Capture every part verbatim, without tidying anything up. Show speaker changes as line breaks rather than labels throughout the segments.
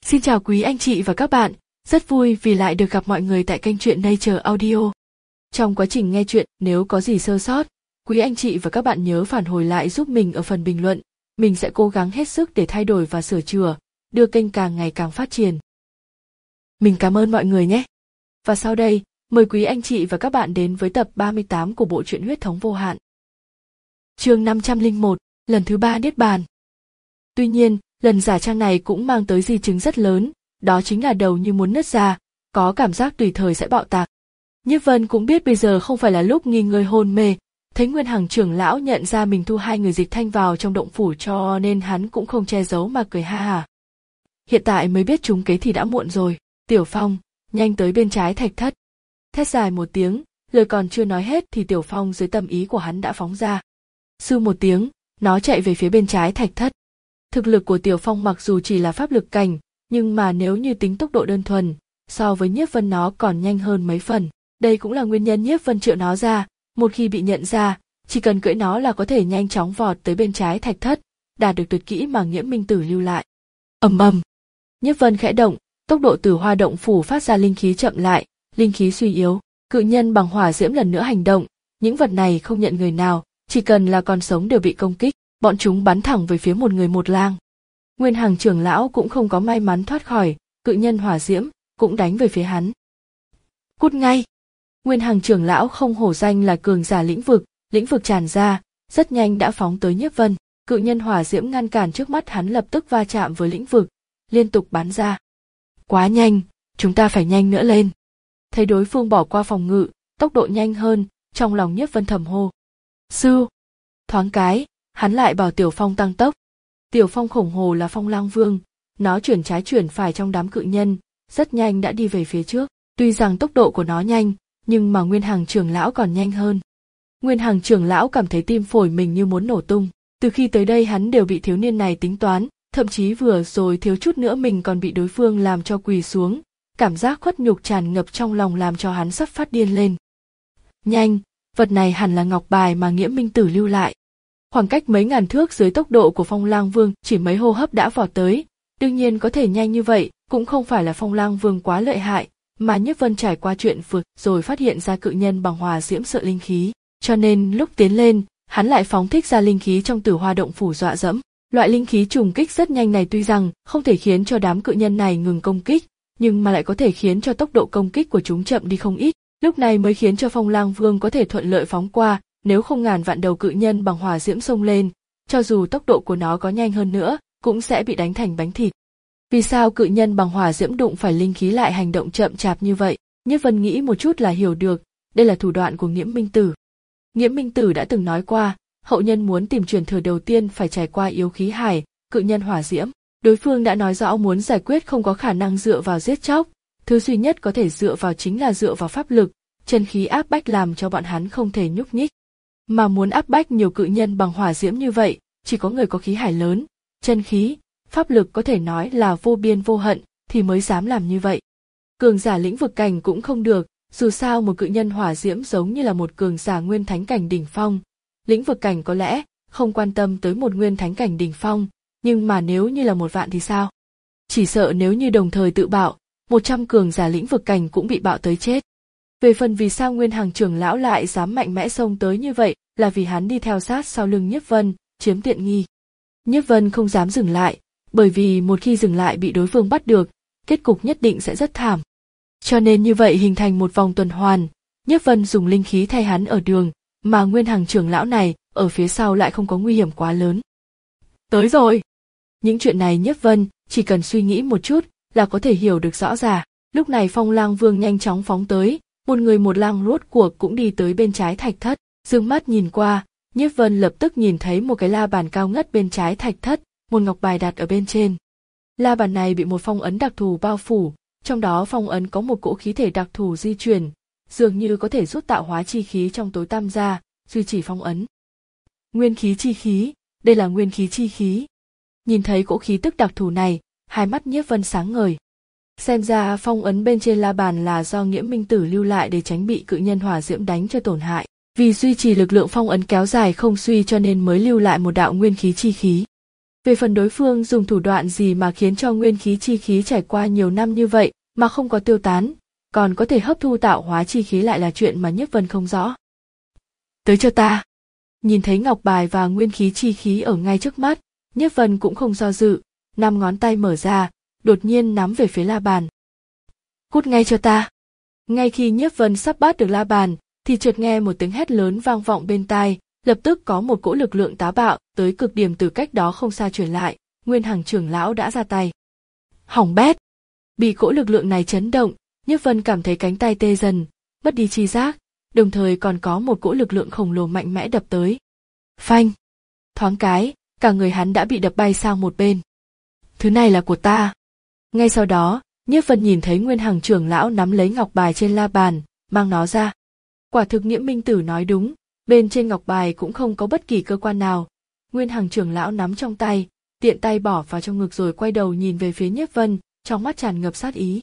Xin chào quý anh chị và các bạn, rất vui vì lại được gặp mọi người tại kênh truyện Nature Audio. Trong quá trình nghe truyện, nếu có gì sơ sót, quý anh chị và các bạn nhớ phản hồi lại giúp mình ở phần bình luận. Mình sẽ cố gắng hết sức để thay đổi và sửa chữa, đưa kênh càng ngày càng phát triển. Mình cảm ơn mọi người nhé. Và sau đây, mời quý anh chị và các bạn đến với tập ba mươi tám của bộ truyện Huyết thống vô hạn. Chương năm trăm lẻ một, lần thứ ba niết bàn. Tuy nhiên, lần giả trang này cũng mang tới di chứng rất lớn, đó chính là đầu như muốn nứt ra, có cảm giác tùy thời sẽ bạo tạc. Nhiếp Vân cũng biết bây giờ không phải là lúc nghỉ ngơi hôn mê, thấy Nguyên Hằng trưởng lão nhận ra mình thu hai người Dịch Thanh vào trong động phủ cho nên hắn cũng không che giấu mà cười ha hả. Hiện tại mới biết trúng kế thì đã muộn rồi. Tiểu Phong, nhanh tới bên trái thạch thất. Thét dài một tiếng, lời còn chưa nói hết thì Tiểu Phong dưới tâm ý của hắn đã phóng ra. Sư một tiếng, nó chạy về phía bên trái thạch thất. Thực lực của Tiểu Phong mặc dù chỉ là pháp lực cảnh, nhưng mà nếu như tính tốc độ đơn thuần, so với Nhiếp Vân nó còn nhanh hơn mấy phần. Đây cũng là nguyên nhân Nhiếp Vân triệu nó ra, một khi bị nhận ra, chỉ cần cưỡi nó là có thể nhanh chóng vọt tới bên trái thạch thất, đạt được tuyệt kỹ mà Nghiễm Minh Tử lưu lại. Ầm ầm, Nhiếp Vân khẽ động, tốc độ Tử Hoa động phủ phát ra linh khí chậm lại, linh khí suy yếu, cự nhân bằng hỏa diễm lần nữa hành động, những vật này không nhận người nào, chỉ cần là còn sống đều bị công kích, bọn chúng bắn thẳng về phía một người một lang. Nguyên Hằng trưởng lão cũng không có may mắn thoát khỏi, cự nhân hỏa diễm cũng đánh về phía hắn. Cút ngay! Nguyên Hằng trưởng lão không hổ danh là cường giả lĩnh vực, lĩnh vực tràn ra, rất nhanh đã phóng tới Nhiếp Vân. Cự nhân hỏa diễm ngăn cản trước mắt hắn lập tức va chạm với lĩnh vực, liên tục bắn ra. Quá nhanh, chúng ta phải nhanh nữa lên. Thấy đối phương bỏ qua phòng ngự, tốc độ nhanh hơn, trong lòng Nhiếp Vân thầm hô. Sư! Thoáng cái, hắn lại bảo Tiểu Phong tăng tốc. Tiểu Phong khổng hồ là Phong Lang Vương, nó chuyển trái chuyển phải trong đám cự nhân, rất nhanh đã đi về phía trước. Tuy rằng tốc độ của nó nhanh, nhưng mà Nguyên Hằng trưởng lão còn nhanh hơn. Nguyên Hằng trưởng lão cảm thấy tim phổi mình như muốn nổ tung. Từ khi tới đây hắn đều bị thiếu niên này tính toán, thậm chí vừa rồi thiếu chút nữa mình còn bị đối phương làm cho quỳ xuống. Cảm giác khuất nhục tràn ngập trong lòng làm cho hắn sắp phát điên lên. Nhanh, vật này hẳn là ngọc bài mà Nghiễm Minh Tử lưu lại. Khoảng cách mấy ngàn thước dưới tốc độ của Phong Lang Vương chỉ mấy hô hấp đã vọt tới. Đương nhiên có thể nhanh như vậy, cũng không phải là Phong Lang Vương quá lợi hại, mà Nhiếp Vân trải qua chuyện vừa rồi phát hiện ra cự nhân bằng hỏa diễm sợ linh khí, cho nên lúc tiến lên, hắn lại phóng thích ra linh khí trong Tử Hoa động phủ dọa dẫm. Loại linh khí trùng kích rất nhanh này tuy rằng không thể khiến cho đám cự nhân này ngừng công kích, nhưng mà lại có thể khiến cho tốc độ công kích của chúng chậm đi không ít. Lúc này mới khiến cho Phong Lang Vương có thể thuận lợi phóng qua, nếu không ngàn vạn đầu cự nhân bằng hỏa diễm xông lên, cho dù tốc độ của nó có nhanh hơn nữa, cũng sẽ bị đánh thành bánh thịt. Vì sao cự nhân bằng hỏa diễm đụng phải linh khí lại hành động chậm chạp như vậy? Nhiếp Vân nghĩ một chút là hiểu được, đây là thủ đoạn của Nghiễm Minh Tử. Nghiễm Minh Tử đã từng nói qua, hậu nhân muốn tìm truyền thừa đầu tiên phải trải qua yếu khí hải, cự nhân hỏa diễm. Đối phương đã nói rõ muốn giải quyết không có khả năng dựa vào giết chóc, thứ duy nhất có thể dựa vào chính là dựa vào pháp lực, chân khí áp bách làm cho bọn hắn không thể nhúc nhích. Mà muốn áp bách nhiều cự nhân bằng hỏa diễm như vậy, chỉ có người có khí hải lớn, chân khí, pháp lực có thể nói là vô biên vô hận thì mới dám làm như vậy. Cường giả lĩnh vực cảnh cũng không được, dù sao một cự nhân hỏa diễm giống như là một cường giả nguyên thánh cảnh đỉnh phong. Lĩnh vực cảnh có lẽ không quan tâm tới một nguyên thánh cảnh đỉnh phong, nhưng mà nếu như là một vạn thì sao? Chỉ sợ nếu như đồng thời tự bạo, một trăm cường giả lĩnh vực cảnh cũng bị bạo tới chết. Về phần vì sao Nguyên Hằng trưởng lão lại dám mạnh mẽ xông tới như vậy, là vì hắn đi theo sát sau lưng Nhiếp Vân, chiếm tiện nghi. Nhiếp Vân không dám dừng lại, bởi vì một khi dừng lại bị đối phương bắt được, kết cục nhất định sẽ rất thảm. Cho nên như vậy hình thành một vòng tuần hoàn, Nhiếp Vân dùng linh khí thay hắn ở đường, mà Nguyên Hằng trưởng lão này ở phía sau lại không có nguy hiểm quá lớn. Tới rồi! Những chuyện này Nhiếp Vân chỉ cần suy nghĩ một chút là có thể hiểu được rõ ràng. Lúc này Phong Lang Vương nhanh chóng phóng tới, một người một lang rốt cuộc cũng đi tới bên trái thạch thất, dương mắt nhìn qua, Nhiếp Vân lập tức nhìn thấy một cái la bàn cao ngất bên trái thạch thất, một ngọc bài đặt ở bên trên. La bàn này bị một phong ấn đặc thù bao phủ, trong đó phong ấn có một cỗ khí thể đặc thù di chuyển, dường như có thể rút tạo hóa chi khí trong tối tăm ra, duy trì phong ấn. Nguyên khí chi khí, đây là nguyên khí chi khí. Nhìn thấy cỗ khí tức đặc thù này, hai mắt Nhiếp Vân sáng ngời. Xem ra phong ấn bên trên la bàn là do Nghiễm Minh Tử lưu lại để tránh bị cự nhân hỏa diễm đánh cho tổn hại. Vì duy trì lực lượng phong ấn kéo dài không suy cho nên mới lưu lại một đạo nguyên khí chi khí. Về phần đối phương dùng thủ đoạn gì mà khiến cho nguyên khí chi khí trải qua nhiều năm như vậy mà không có tiêu tán, còn có thể hấp thu tạo hóa chi khí lại là chuyện mà Nhiếp Vân không rõ. Tới cho ta. Nhìn thấy ngọc bài và nguyên khí chi khí ở ngay trước mắt, Nhiếp Vân cũng không do dự, năm ngón tay mở ra, đột nhiên nắm về phía la bàn. Cút ngay cho ta. Ngay khi Nhiếp Vân sắp bắt được la bàn, thì chợt nghe một tiếng hét lớn vang vọng bên tai, lập tức có một cỗ lực lượng táo bạo tới cực điểm từ cách đó không xa truyền lại, Nguyên Hằng trưởng lão đã ra tay. Hỏng bét. Bị cỗ lực lượng này chấn động, Nhiếp Vân cảm thấy cánh tay tê dần, mất đi chi giác, đồng thời còn có một cỗ lực lượng khổng lồ mạnh mẽ đập tới. Phanh. Thoáng cái, cả người hắn đã bị đập bay sang một bên. Thứ này là của ta. Ngay sau đó, Nhiếp Vân nhìn thấy Nguyên Hằng trưởng lão nắm lấy ngọc bài trên la bàn, mang nó ra. Quả thực Nghiễm Minh Tử nói đúng, bên trên ngọc bài cũng không có bất kỳ cơ quan nào. Nguyên Hằng trưởng lão nắm trong tay, tiện tay bỏ vào trong ngực rồi quay đầu nhìn về phía Nhiếp Vân, trong mắt tràn ngập sát ý.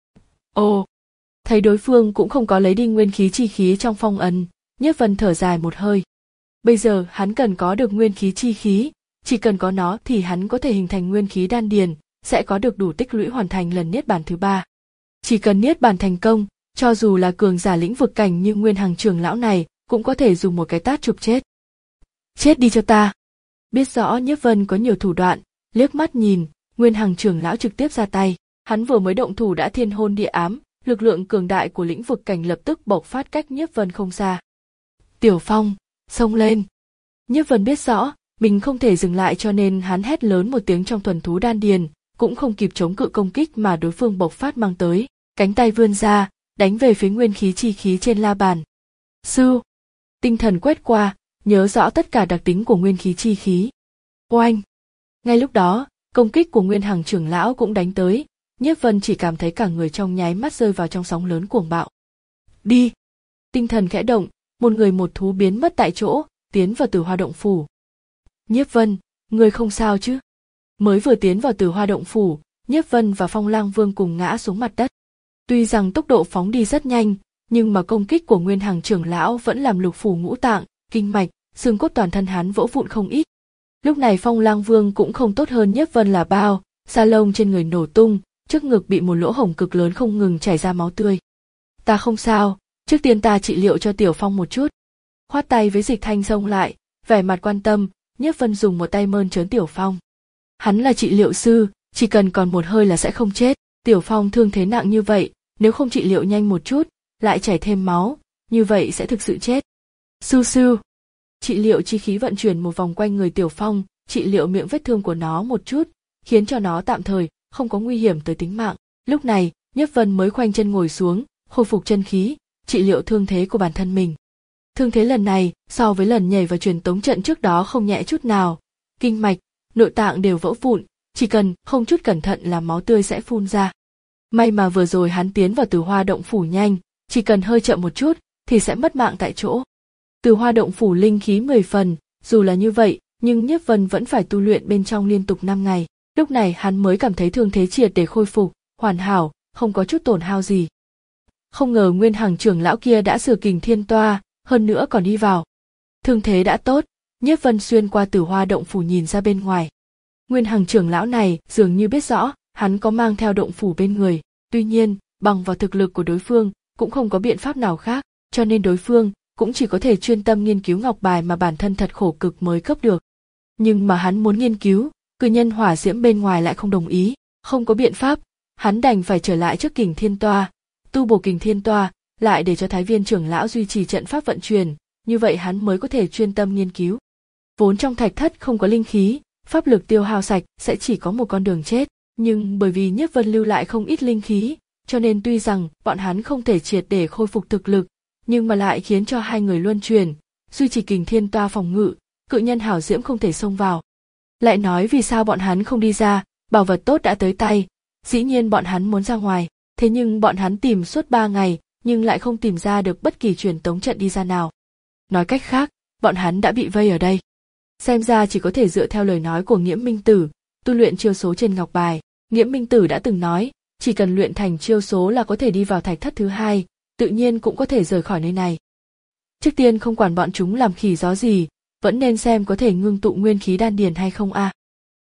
Ồ, thấy đối phương cũng không có lấy đi nguyên khí chi khí trong phong ấn, Nhiếp Vân thở dài một hơi. Bây giờ hắn cần có được nguyên khí chi khí, chỉ cần có nó thì hắn có thể hình thành nguyên khí đan điền, sẽ có được đủ tích lũy hoàn thành lần niết bàn thứ ba. Chỉ cần niết bàn thành công, cho dù là cường giả lĩnh vực cảnh như Nguyên Hằng trưởng lão này, cũng có thể dùng một cái tát chụp chết. Chết đi cho ta. Biết rõ Nhiếp Vân có nhiều thủ đoạn, liếc mắt nhìn, Nguyên Hằng trưởng lão trực tiếp ra tay, hắn vừa mới động thủ đã thiên hôn địa ám, lực lượng cường đại của lĩnh vực cảnh lập tức bộc phát cách Nhiếp Vân không xa. Tiểu Phong, xông lên. Nhiếp Vân biết rõ, mình không thể dừng lại cho nên hắn hét lớn một tiếng trong thuần thú đan điền, cũng không kịp chống cự công kích mà đối phương bộc phát mang tới, cánh tay vươn ra, đánh về phía nguyên khí chi khí trên la bàn. Sư, tinh thần quét qua, nhớ rõ tất cả đặc tính của nguyên khí chi khí. Oanh! Ngay lúc đó, công kích của Nguyên Hằng trưởng lão cũng đánh tới, Nhiếp Vân chỉ cảm thấy cả người trong nháy mắt rơi vào trong sóng lớn cuồng bạo. Đi! Tinh thần khẽ động, một người một thú biến mất tại chỗ, tiến vào Tử Hoa động phủ. Nhiếp Vân, người không sao chứ? Mới vừa tiến vào Tử Hoa động phủ, Nhiếp Vân và Phong Lang Vương cùng ngã xuống mặt đất. Tuy rằng tốc độ phóng đi rất nhanh, nhưng mà công kích của Nguyên Hằng trưởng lão vẫn làm lục phủ ngũ tạng, kinh mạch, xương cốt toàn thân hắn vỡ vụn không ít. Lúc này Phong Lang Vương cũng không tốt hơn Nhiếp Vân là bao, da lông trên người nổ tung, trước ngực bị một lỗ hổng cực lớn không ngừng chảy ra máu tươi. Ta không sao, trước tiên ta trị liệu cho Tiểu Phong một chút. Khoát tay với Dịch Thanh xông lại, vẻ mặt quan tâm, Nhiếp Vân dùng một tay mơn trớn Tiểu Phong. Hắn là trị liệu sư, chỉ cần còn một hơi là sẽ không chết. Tiểu Phong thương thế nặng như vậy, nếu không trị liệu nhanh một chút, lại chảy thêm máu, như vậy sẽ thực sự chết. Su su. Trị liệu chi khí vận chuyển một vòng quanh người Tiểu Phong, trị liệu miệng vết thương của nó một chút, khiến cho nó tạm thời không có nguy hiểm tới tính mạng. Lúc này, Nhiếp Vân mới khoanh chân ngồi xuống, khôi phục chân khí, trị liệu thương thế của bản thân mình. Thương thế lần này, so với lần nhảy vào truyền tống trận trước đó không nhẹ chút nào, kinh mạch, nội tạng đều vỡ vụn, chỉ cần không chút cẩn thận là máu tươi sẽ phun ra. May mà vừa rồi hắn tiến vào Tử Hoa động phủ nhanh, chỉ cần hơi chậm một chút thì sẽ mất mạng tại chỗ. Tử Hoa động phủ linh khí mười phần, dù là như vậy, nhưng Nhiếp Vân vẫn phải tu luyện bên trong liên tục năm ngày. Lúc này hắn mới cảm thấy thương thế triệt để khôi phục, hoàn hảo, không có chút tổn hao gì. Không ngờ Nguyên Hằng trưởng lão kia đã sửa Kình Thiên Toa, hơn nữa còn đi vào. Thương thế đã tốt, Nhiếp Vân xuyên qua Tử Hoa động phủ nhìn ra bên ngoài. Nguyên Hằng trưởng lão này dường như biết rõ, hắn có mang theo động phủ bên người, tuy nhiên, bằng vào thực lực của đối phương, cũng không có biện pháp nào khác, cho nên đối phương cũng chỉ có thể chuyên tâm nghiên cứu ngọc bài mà bản thân thật khổ cực mới cấp được. Nhưng mà hắn muốn nghiên cứu, cử nhân hỏa diễm bên ngoài lại không đồng ý, không có biện pháp, hắn đành phải trở lại trước Kình Thiên Toa, tu bổ Kình Thiên Toa, lại để cho Thái Viên trưởng lão duy trì trận pháp vận chuyển, như vậy hắn mới có thể chuyên tâm nghiên cứu. Vốn trong thạch thất không có linh khí, pháp lực tiêu hao sạch sẽ chỉ có một con đường chết, nhưng bởi vì Nhiếp Vân lưu lại không ít linh khí, cho nên tuy rằng bọn hắn không thể triệt để khôi phục thực lực, nhưng mà lại khiến cho hai người luân chuyển, duy trì Kình Thiên Toa phòng ngự, cự nhân hảo diễm không thể xông vào. Lại nói vì sao bọn hắn không đi ra, bảo vật tốt đã tới tay, dĩ nhiên bọn hắn muốn ra ngoài, thế nhưng bọn hắn tìm suốt ba ngày, nhưng lại không tìm ra được bất kỳ truyền tống trận đi ra nào. Nói cách khác, bọn hắn đã bị vây ở đây. Xem ra chỉ có thể dựa theo lời nói của Nghiễm Minh Tử, tu luyện chiêu số trên ngọc bài. Nghiễm Minh Tử đã từng nói, chỉ cần luyện thành chiêu số là có thể đi vào thạch thất thứ hai, tự nhiên cũng có thể rời khỏi nơi này. Trước tiên không quản bọn chúng làm khỉ gió gì, vẫn nên xem có thể ngưng tụ nguyên khí đan điền hay không a. À.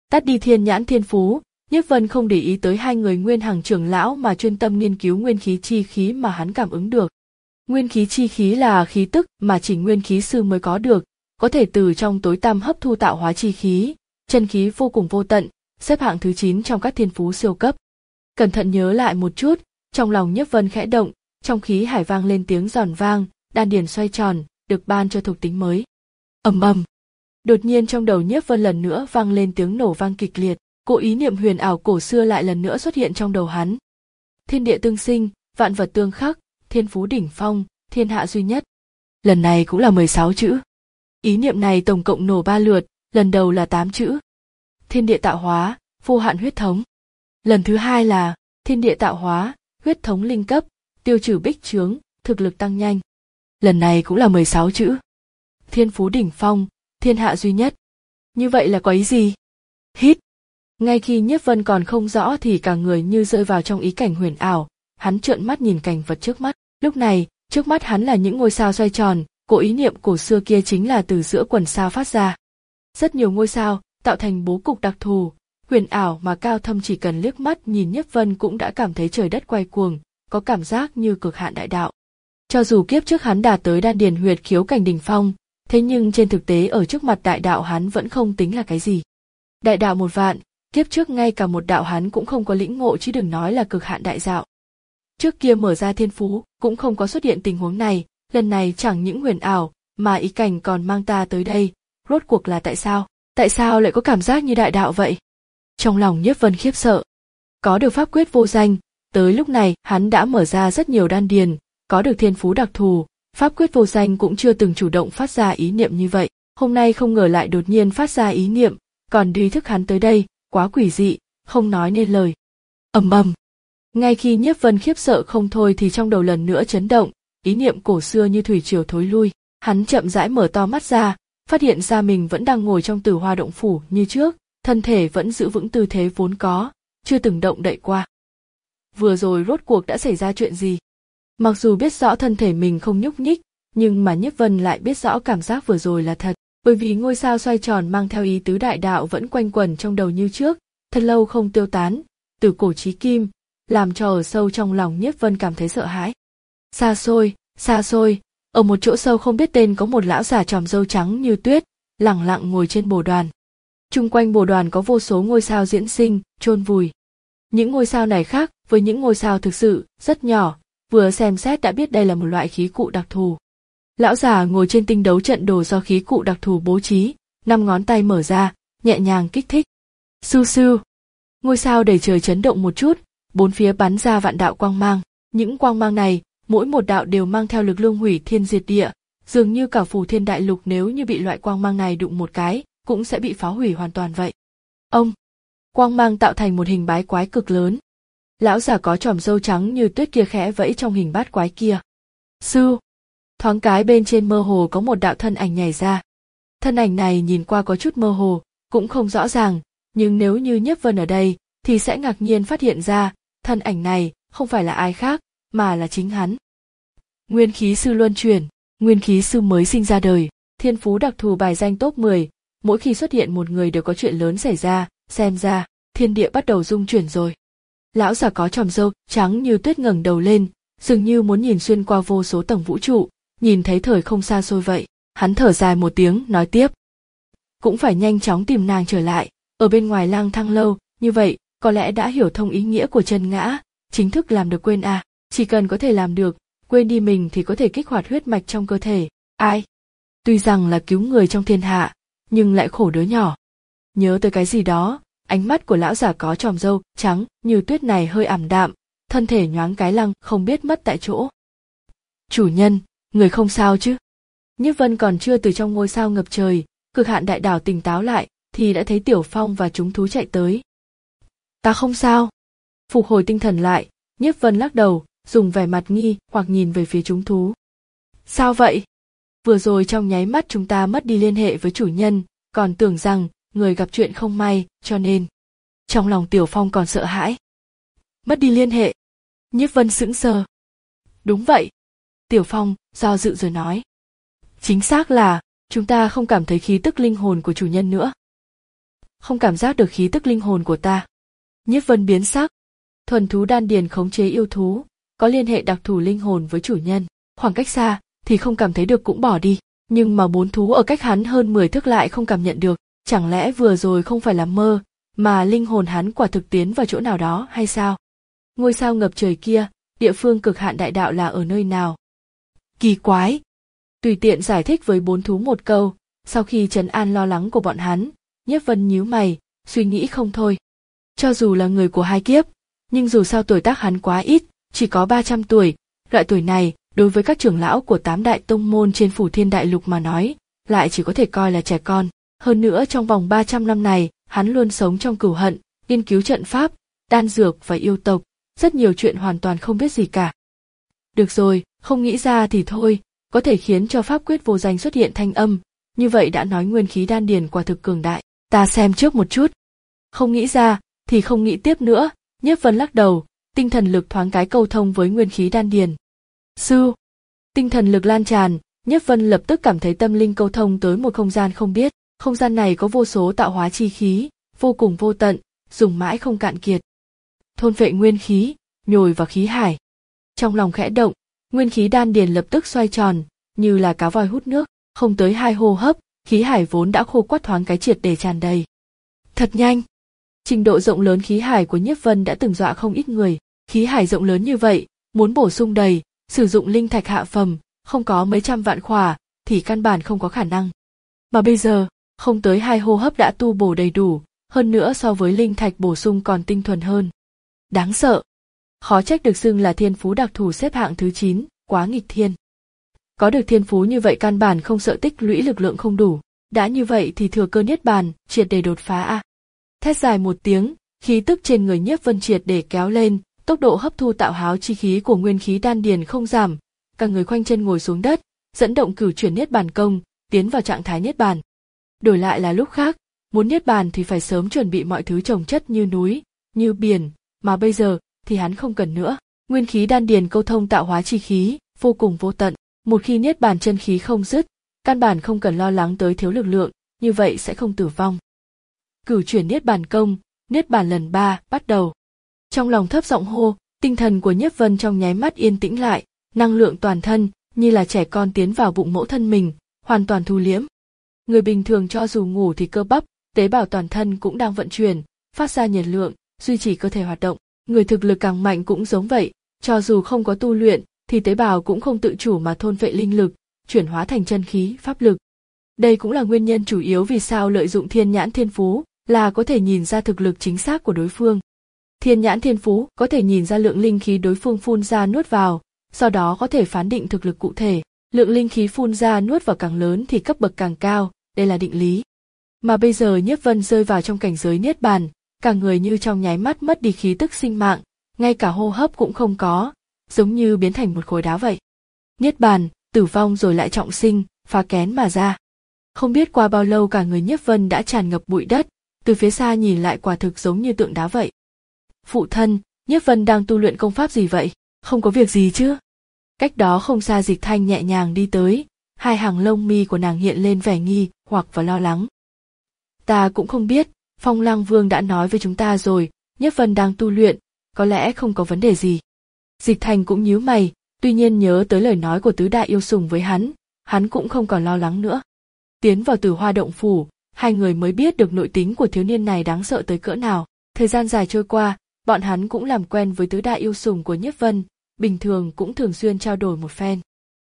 Tắt đi thiên nhãn thiên phú, Nhiếp Vân không để ý tới hai người Nguyên Hằng trưởng lão mà chuyên tâm nghiên cứu nguyên khí chi khí mà hắn cảm ứng được. Nguyên khí chi khí là khí tức mà chỉ nguyên khí sư mới có được, có thể từ trong tối tăm hấp thu tạo hóa chi khí, chân khí vô cùng vô tận, xếp hạng thứ chín trong các thiên phú siêu cấp. Cẩn thận nhớ lại một chút, trong lòng Nhiếp Vân khẽ động, trong khí hải vang lên tiếng giòn vang, đan điền xoay tròn, được ban cho thuộc tính mới. Ầm ầm. Đột nhiên trong đầu Nhiếp Vân lần nữa vang lên tiếng nổ vang kịch liệt, cỗ ý niệm huyền ảo cổ xưa lại lần nữa xuất hiện trong đầu hắn. Thiên địa tương sinh, vạn vật tương khắc, thiên phú đỉnh phong, thiên hạ duy nhất. Lần này cũng là mười sáu chữ. Ý niệm này tổng cộng nổ ba lượt, lần đầu là tám chữ. Thiên địa tạo hóa, vô hạn huyết thống. Lần thứ hai là thiên địa tạo hóa, huyết thống linh cấp, tiêu trừ bích chướng, thực lực tăng nhanh. Lần này cũng là mười sáu chữ. Thiên phú đỉnh phong, thiên hạ duy nhất. Như vậy là có ý gì? Hít. Ngay khi Nhiếp Vân còn không rõ thì cả người như rơi vào trong ý cảnh huyền ảo, hắn trợn mắt nhìn cảnh vật trước mắt. Lúc này, trước mắt hắn là những ngôi sao xoay tròn, cỗ ý niệm cổ xưa kia chính là từ giữa quần sao phát ra. Rất nhiều ngôi sao tạo thành bố cục đặc thù, huyền ảo mà cao thâm, chỉ cần liếc mắt nhìn Nhiếp Vân cũng đã cảm thấy trời đất quay cuồng, có cảm giác như cực hạn đại đạo. Cho dù kiếp trước hắn đạt tới đan điền huyệt khiếu cảnh đỉnh phong, thế nhưng trên thực tế ở trước mặt đại đạo hắn vẫn không tính là cái gì. Đại đạo một vạn, kiếp trước ngay cả một đạo hắn cũng không có lĩnh ngộ, chứ đừng nói là cực hạn đại đạo. Trước kia mở ra thiên phú cũng không có xuất hiện tình huống này, lần này chẳng những huyền ảo mà ý cảnh còn mang ta tới đây, rốt cuộc là tại sao? Tại sao lại có cảm giác như đại đạo vậy? Trong lòng Nhiếp Vân khiếp sợ. Có được pháp quyết vô danh, tới lúc này hắn đã mở ra rất nhiều đan điền, có được thiên phú đặc thù, pháp quyết vô danh cũng chưa từng chủ động phát ra ý niệm như vậy. Hôm nay không ngờ lại đột nhiên phát ra ý niệm, còn ý thức hắn tới đây, quá quỷ dị, không nói nên lời. Ầm ầm. Ngay khi Nhiếp Vân khiếp sợ không thôi thì trong đầu lần nữa chấn động, ý niệm cổ xưa như thủy triều thối lui. Hắn chậm rãi mở to mắt ra, phát hiện ra mình vẫn đang ngồi trong Tử Hoa động phủ như trước, thân thể vẫn giữ vững tư thế vốn có, chưa từng động đậy qua. Vừa rồi rốt cuộc đã xảy ra chuyện gì? Mặc dù biết rõ thân thể mình không nhúc nhích, nhưng mà Nhiếp Vân lại biết rõ cảm giác vừa rồi là thật, bởi vì ngôi sao xoay tròn mang theo ý tứ đại đạo vẫn quanh quẩn trong đầu như trước, thật lâu không tiêu tán, từ cổ chí kim, làm cho ở sâu trong lòng Nhiếp Vân cảm thấy sợ hãi. Xa xôi, xa xôi, ở một chỗ sâu không biết tên có một lão già tròm râu trắng như tuyết, lẳng lặng ngồi trên bồ đoàn. Chung quanh bồ đoàn có vô số ngôi sao diễn sinh, chôn vùi. Những ngôi sao này khác với những ngôi sao thực sự rất nhỏ, vừa xem xét đã biết đây là một loại khí cụ đặc thù. Lão già ngồi trên tinh đấu trận đồ do khí cụ đặc thù bố trí, năm ngón tay mở ra, nhẹ nhàng kích thích. Su su. Ngôi sao đầy trời chấn động một chút, bốn phía bắn ra vạn đạo quang mang. Những quang mang này, mỗi một đạo đều mang theo lực lượng hủy thiên diệt địa, dường như cả phù thiên đại lục nếu như bị loại quang mang này đụng một cái, cũng sẽ bị phá hủy hoàn toàn vậy. Ông, quang mang tạo thành một hình bái quái cực lớn. Lão già có chòm râu trắng như tuyết kia khẽ vẫy trong hình bát quái kia. Sư, thoáng cái bên trên mơ hồ có một đạo thân ảnh nhảy ra. Thân ảnh này nhìn qua có chút mơ hồ, cũng không rõ ràng, nhưng nếu như Nhiếp Vân ở đây, thì sẽ ngạc nhiên phát hiện ra, thân ảnh này không phải là ai khác, mà là chính hắn. Nguyên khí sư luân chuyển, nguyên khí sư mới sinh ra đời, thiên phú đặc thù bài danh top mười, mỗi khi xuất hiện một người đều có chuyện lớn xảy ra, xem ra, thiên địa bắt đầu rung chuyển rồi. Lão già có chòm râu trắng như tuyết ngẩng đầu lên, dường như muốn nhìn xuyên qua vô số tầng vũ trụ, nhìn thấy thời không xa xôi vậy. Hắn thở dài một tiếng, nói tiếp. Cũng phải nhanh chóng tìm nàng trở lại, ở bên ngoài lang thang lâu, như vậy, có lẽ đã hiểu thông ý nghĩa của chân ngã, chính thức làm được quên à, chỉ cần có thể làm được, quên đi mình thì có thể kích hoạt huyết mạch trong cơ thể, ai? Tuy rằng là cứu người trong thiên hạ, nhưng lại khổ đứa nhỏ. Nhớ tới cái gì đó, ánh mắt của lão già có chòm râu trắng như tuyết này hơi ảm đạm, thân thể nhoáng cái lăng không biết mất tại chỗ. Chủ nhân, người không sao chứ? Nhiếp Vân còn chưa từ trong ngôi sao ngập trời, cực hạn đại đảo tỉnh táo lại, thì đã thấy Tiểu Phong và chúng thú chạy tới. Ta không sao. Phục hồi tinh thần lại, Nhiếp Vân lắc đầu, dùng vẻ mặt nghi hoặc nhìn về phía chúng thú. Sao vậy? Vừa rồi trong nháy mắt chúng ta mất đi liên hệ với chủ nhân, còn tưởng rằng người gặp chuyện không may, cho nên. Trong lòng Tiểu Phong còn sợ hãi. Mất đi liên hệ. Nhiếp Vân sững sờ. Đúng vậy. Tiểu Phong do dự rồi nói. Chính xác là, chúng ta không cảm thấy khí tức linh hồn của chủ nhân nữa. không cảm giác được khí tức linh hồn của ta. Nhiếp Vân biến sắc. Thuần thú đan điền khống chế yêu thú, có liên hệ đặc thù linh hồn với chủ nhân, khoảng cách xa thì không cảm thấy được cũng bỏ đi, nhưng mà bốn thú ở cách hắn hơn mười thước lại không cảm nhận được, chẳng lẽ vừa rồi không phải là mơ, mà linh hồn hắn quả thực tiến vào chỗ nào đó hay sao? Ngôi sao ngập trời kia, địa phương cực hạn đại đạo là ở nơi nào? Kỳ quái. Tùy tiện giải thích với bốn thú một câu, sau khi trấn an lo lắng của bọn hắn, Nhiếp Vân nhíu mày, suy nghĩ không thôi. Cho dù là người của hai kiếp, nhưng dù sao tuổi tác hắn quá ít, chỉ có ba trăm tuổi, loại tuổi này, đối với các trưởng lão của tám đại tông môn trên phủ thiên đại lục mà nói, lại chỉ có thể coi là trẻ con. Hơn nữa trong vòng ba trăm năm này, hắn luôn sống trong cửu hận, nghiên cứu trận pháp, đan dược và yêu tộc, rất nhiều chuyện hoàn toàn không biết gì cả. Được rồi, không nghĩ ra thì thôi, có thể khiến cho pháp quyết vô danh xuất hiện thanh âm, như vậy đã nói nguyên khí đan điền quả thực cường đại, ta xem trước một chút. Không nghĩ ra, thì không nghĩ tiếp nữa, Nhiếp Vân lắc đầu, tinh thần lực thoáng cái câu thông với nguyên khí đan điền. Sư, tinh thần lực lan tràn, Nhiếp Vân lập tức cảm thấy tâm linh câu thông tới một không gian không biết, không gian này có vô số tạo hóa chi khí, vô cùng vô tận, dùng mãi không cạn kiệt. Thôn phệ nguyên khí, nhồi vào khí hải. Trong lòng khẽ động, nguyên khí đan điền lập tức xoay tròn, như là cá voi hút nước, không tới hai hô hấp, khí hải vốn đã khô quắt thoáng cái triệt để tràn đầy. Thật nhanh. Trình độ rộng lớn khí hải của Nhiếp Vân đã từng dọa không ít người, khí hải rộng lớn như vậy, muốn bổ sung đầy, sử dụng linh thạch hạ phẩm, không có mấy trăm vạn khỏa, thì căn bản không có khả năng. Mà bây giờ, không tới hai hô hấp đã tu bổ đầy đủ, hơn nữa so với linh thạch bổ sung còn tinh thuần hơn. Đáng sợ. Khó trách được xưng là thiên phú đặc thù xếp hạng thứ chín, quá nghịch thiên. Có được thiên phú như vậy căn bản không sợ tích lũy lực lượng không đủ, đã như vậy thì thừa cơ niết bàn, triệt để đột phá a. À. Thét dài một tiếng, khí tức trên người Nhiếp Vân triệt để kéo lên, tốc độ hấp thu tạo háo chi khí của nguyên khí đan điền không giảm, cả người khoanh chân ngồi xuống đất, dẫn động cửu chuyển niết bàn công, tiến vào trạng thái niết bàn. Đổi lại là lúc khác, muốn niết bàn thì phải sớm chuẩn bị mọi thứ chồng chất như núi, như biển, mà bây giờ thì hắn không cần nữa. Nguyên khí đan điền câu thông tạo hóa chi khí, vô cùng vô tận, một khi niết bàn chân khí không dứt, căn bản không cần lo lắng tới thiếu lực lượng, như vậy sẽ không tử vong. Cửu chuyển niết bàn công, niết bàn lần ba, bắt đầu. Trong lòng thấp giọng hô, tinh thần của Nhiếp Vân trong nháy mắt yên tĩnh lại, năng lượng toàn thân, như là trẻ con tiến vào bụng mẫu thân mình, hoàn toàn thu liễm. Người bình thường cho dù ngủ thì cơ bắp, tế bào toàn thân cũng đang vận chuyển, phát ra nhiệt lượng, duy trì cơ thể hoạt động. Người thực lực càng mạnh cũng giống vậy, cho dù không có tu luyện, thì tế bào cũng không tự chủ mà thôn phệ linh lực, chuyển hóa thành chân khí, pháp lực. Đây cũng là nguyên nhân chủ yếu vì sao lợi dụng thiên nhãn thiên phú, là có thể nhìn ra thực lực chính xác của đối phương. Thiên nhãn thiên phú có thể nhìn ra lượng linh khí đối phương phun ra nuốt vào, sau đó có thể phán định thực lực cụ thể. Lượng linh khí phun ra nuốt vào càng lớn thì cấp bậc càng cao, đây là định lý. Mà bây giờ Nhiếp Vân rơi vào trong cảnh giới niết bàn, cả người như trong nháy mắt mất đi khí tức sinh mạng, ngay cả hô hấp cũng không có, giống như biến thành một khối đá vậy. Niết bàn, tử vong rồi lại trọng sinh, phá kén mà ra. Không biết qua bao lâu cả người Nhiếp Vân đã tràn ngập bụi đất, từ phía xa nhìn lại quả thực giống như tượng đá vậy. Phụ thân, Nhiếp Vân đang tu luyện công pháp gì vậy? Không có việc gì chứ? Cách đó không xa Dịch Thanh nhẹ nhàng đi tới, hai hàng lông mi của nàng hiện lên vẻ nghi hoặc và lo lắng. Ta cũng không biết, Phong Lăng Vương đã nói với chúng ta rồi, Nhiếp Vân đang tu luyện, có lẽ không có vấn đề gì. Dịch Thanh cũng nhíu mày, tuy nhiên nhớ tới lời nói của tứ đại yêu sủng với hắn, hắn cũng không còn lo lắng nữa. Tiến vào Tử Hoa động phủ, hai người mới biết được nội tính của thiếu niên này đáng sợ tới cỡ nào. Thời gian dài trôi qua, bọn hắn cũng làm quen với tứ đại yêu sủng của Nhiếp Vân, bình thường cũng thường xuyên trao đổi một phen.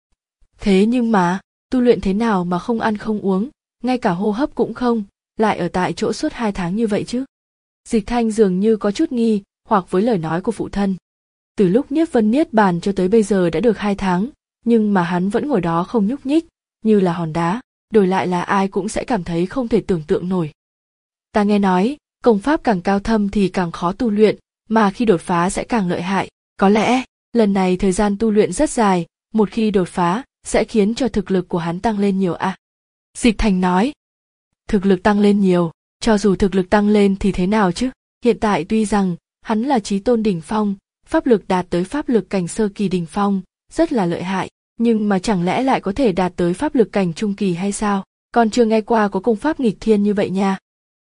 Thế nhưng mà, tu luyện thế nào mà không ăn không uống, ngay cả hô hấp cũng không, lại ở tại chỗ suốt hai tháng như vậy chứ? Dịch Thanh dường như có chút nghi hoặc với lời nói của phụ thân. Từ lúc Nhiếp Vân niết bàn cho tới bây giờ đã được hai tháng, nhưng mà hắn vẫn ngồi đó không nhúc nhích, như là hòn đá, đổi lại là ai cũng sẽ cảm thấy không thể tưởng tượng nổi. Ta nghe nói, công pháp càng cao thâm thì càng khó tu luyện, mà khi đột phá sẽ càng lợi hại, có lẽ, lần này thời gian tu luyện rất dài, một khi đột phá, sẽ khiến cho thực lực của hắn tăng lên nhiều à. Dịch Thành nói, thực lực tăng lên nhiều, cho dù thực lực tăng lên thì thế nào chứ, hiện tại tuy rằng, hắn là chí tôn đỉnh phong, pháp lực đạt tới pháp lực cảnh sơ kỳ đỉnh phong, rất là lợi hại, nhưng mà chẳng lẽ lại có thể đạt tới pháp lực cảnh trung kỳ hay sao, còn chưa nghe qua có công pháp nghịch thiên như vậy nha.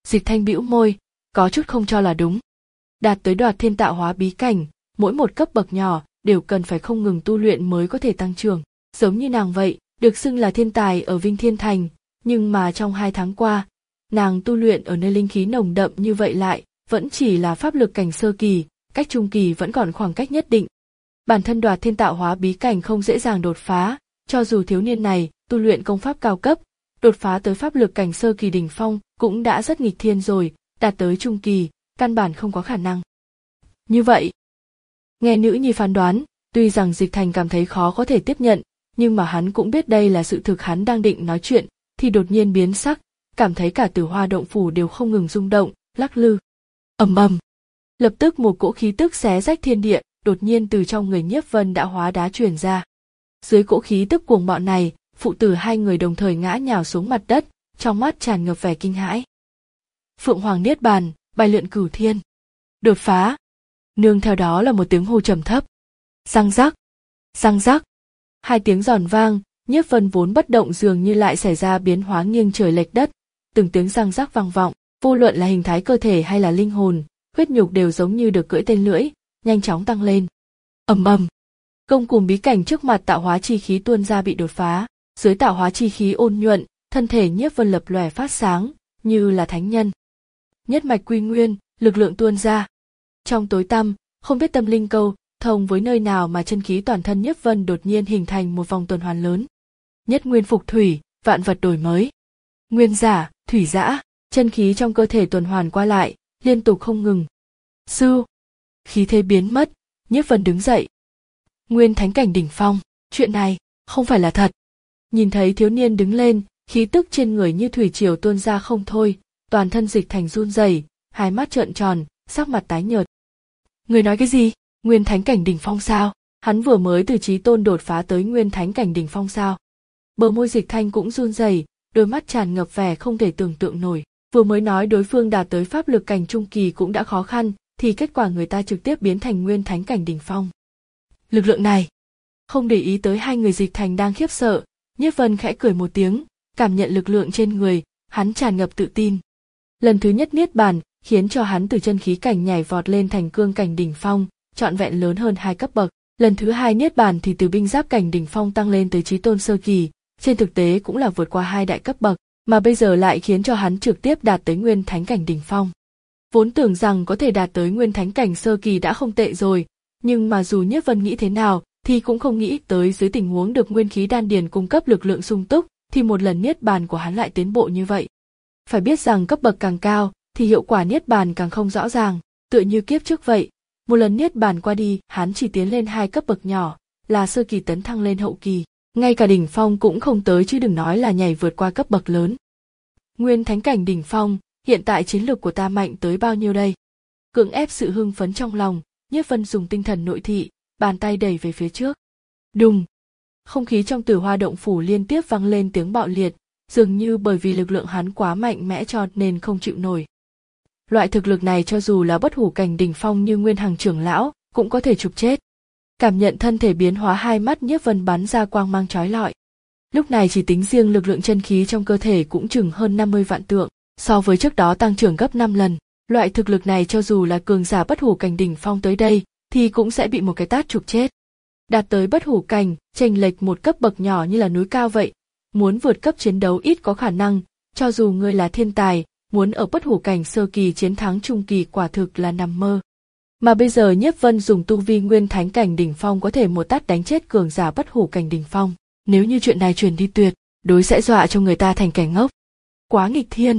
Dịch Thanh bĩu môi, có chút không cho là đúng. Đạt tới đoạt thiên tạo hóa bí cảnh, mỗi một cấp bậc nhỏ đều cần phải không ngừng tu luyện mới có thể tăng trưởng. Giống như nàng vậy, được xưng là thiên tài ở Vinh Thiên Thành, nhưng mà trong hai tháng qua, nàng tu luyện ở nơi linh khí nồng đậm như vậy lại, vẫn chỉ là pháp lực cảnh sơ kỳ, cách trung kỳ vẫn còn khoảng cách nhất định. Bản thân đoạt thiên tạo hóa bí cảnh không dễ dàng đột phá, cho dù thiếu niên này tu luyện công pháp cao cấp, đột phá tới pháp lực cảnh sơ kỳ đỉnh phong cũng đã rất nghịch thiên rồi, đạt tới trung kỳ, căn bản không có khả năng. Như vậy, nghe nữ nhi phán đoán, tuy rằng Dịch Thành cảm thấy khó có thể tiếp nhận, nhưng mà hắn cũng biết đây là sự thực. Hắn đang định nói chuyện, thì đột nhiên biến sắc, cảm thấy cả Tử Hoa động phủ đều không ngừng rung động, lắc lư. Ầm ầm. Lập tức một cỗ khí tức xé rách thiên địa, đột nhiên từ trong người Nhiếp Vân đã hóa đá truyền ra. Dưới cỗ khí tức cuồng bạo này, phụ tử hai người đồng thời ngã nhào xuống mặt đất, trong mắt tràn ngập vẻ kinh hãi. Phượng Hoàng Niết Bàn, bay lượn cửu thiên. Đột phá. Nương theo đó là một tiếng hô trầm thấp. Răng rắc, răng rắc. Hai tiếng giòn vang, Nhiếp Vân vốn bất động dường như lại xảy ra biến hóa nghiêng trời lệch đất, từng tiếng răng rắc vang vọng, vô luận là hình thái cơ thể hay là linh hồn, huyết nhục đều giống như được cưỡi tên lưỡi, nhanh chóng tăng lên. Ầm ầm. Công cùng bí cảnh trước mặt tạo hóa chi khí tuôn ra bị đột phá, dưới tạo hóa chi khí ôn nhuận, thân thể Nhiếp Vân lập lòe phát sáng, như là thánh nhân. Nhất mạch quy nguyên, lực lượng tuôn ra. Trong tối tăm, không biết tâm linh câu thông với nơi nào mà chân khí toàn thân Nhiếp Vân đột nhiên hình thành một vòng tuần hoàn lớn. Nhất nguyên phục thủy, vạn vật đổi mới. Nguyên giả, thủy dã, chân khí trong cơ thể tuần hoàn qua lại, liên tục không ngừng. Sư, khí thế biến mất, Nhiếp Vân đứng dậy. Nguyên thánh cảnh đỉnh phong, chuyện này không phải là thật. Nhìn thấy thiếu niên đứng lên, khí tức trên người như thủy triều tuôn ra không thôi, toàn thân Dịch Thành run rẩy, hai mắt trợn tròn, sắc mặt tái nhợt. Người nói cái gì? Nguyên thánh cảnh đỉnh phong sao? Hắn vừa mới từ chí tôn đột phá tới nguyên thánh cảnh đỉnh phong sao? Bờ môi Dịch Thanh cũng run rẩy, đôi mắt tràn ngập vẻ không thể tưởng tượng nổi. Vừa mới nói đối phương đạt tới pháp lực cảnh trung kỳ cũng đã khó khăn, thì kết quả người ta trực tiếp biến thành nguyên thánh cảnh đỉnh phong. Lực lượng này, không để ý tới hai người Dịch Thành đang khiếp sợ, Nhiếp Vân khẽ cười một tiếng, cảm nhận lực lượng trên người, hắn tràn ngập tự tin. Lần thứ nhất niết bàn, khiến cho hắn từ chân khí cảnh nhảy vọt lên thành cương cảnh đỉnh phong, trọn vẹn lớn hơn hai cấp bậc. Lần thứ hai niết bàn thì từ binh giáp cảnh đỉnh phong tăng lên tới chí tôn sơ kỳ, trên thực tế cũng là vượt qua hai đại cấp bậc, mà bây giờ lại khiến cho hắn trực tiếp đạt tới nguyên thánh cảnh đỉnh phong. Vốn tưởng rằng có thể đạt tới nguyên thánh cảnh sơ kỳ đã không tệ rồi, nhưng mà dù Nhiếp Vân nghĩ thế nào thì cũng không nghĩ tới dưới tình huống được nguyên khí đan điền cung cấp lực lượng sung túc thì một lần niết bàn của hắn lại tiến bộ như vậy. Phải biết rằng cấp bậc càng cao thì hiệu quả niết bàn càng không rõ ràng, tựa như kiếp trước vậy, một lần niết bàn qua đi hắn chỉ tiến lên hai cấp bậc nhỏ, là sơ kỳ tấn thăng lên hậu kỳ, ngay cả đỉnh phong cũng không tới chứ đừng nói là nhảy vượt qua cấp bậc lớn. Nguyên thánh cảnh đỉnh phong, hiện tại chiến lược của ta mạnh tới bao nhiêu đây? Cưỡng ép sự hưng phấn trong lòng, Nhiếp Vân dùng tinh thần nội thị, bàn tay đẩy về phía trước. Đùng! Không khí trong Tử Hoa động phủ liên tiếp vang lên tiếng bạo liệt, dường như bởi vì lực lượng hắn quá mạnh mẽ cho nên không chịu nổi. Loại thực lực này cho dù là bất hủ cảnh đỉnh phong như Nguyên Hằng trưởng lão, cũng có thể chụp chết. Cảm nhận thân thể biến hóa, hai mắt Nhiếp Vân bắn ra quang mang chói lọi. Lúc này chỉ tính riêng lực lượng chân khí trong cơ thể cũng chừng hơn năm mươi vạn tượng, so với trước đó tăng trưởng gấp năm lần. Loại thực lực này cho dù là cường giả bất hủ cảnh đỉnh phong tới đây, thì cũng sẽ bị một cái tát chụp chết. Đạt tới bất hủ cảnh, chênh lệch một cấp bậc nhỏ như là núi cao vậy. Muốn vượt cấp chiến đấu ít có khả năng, cho dù ngươi là thiên tài, muốn ở bất hủ cảnh sơ kỳ chiến thắng trung kỳ quả thực là nằm mơ. Mà bây giờ Nhiếp Vân dùng tu vi nguyên thánh cảnh đỉnh phong có thể một tát đánh chết cường giả bất hủ cảnh đỉnh phong. Nếu như chuyện này truyền đi tuyệt, đối sẽ dọa cho người ta thành kẻ ngốc. Quá nghịch thiên.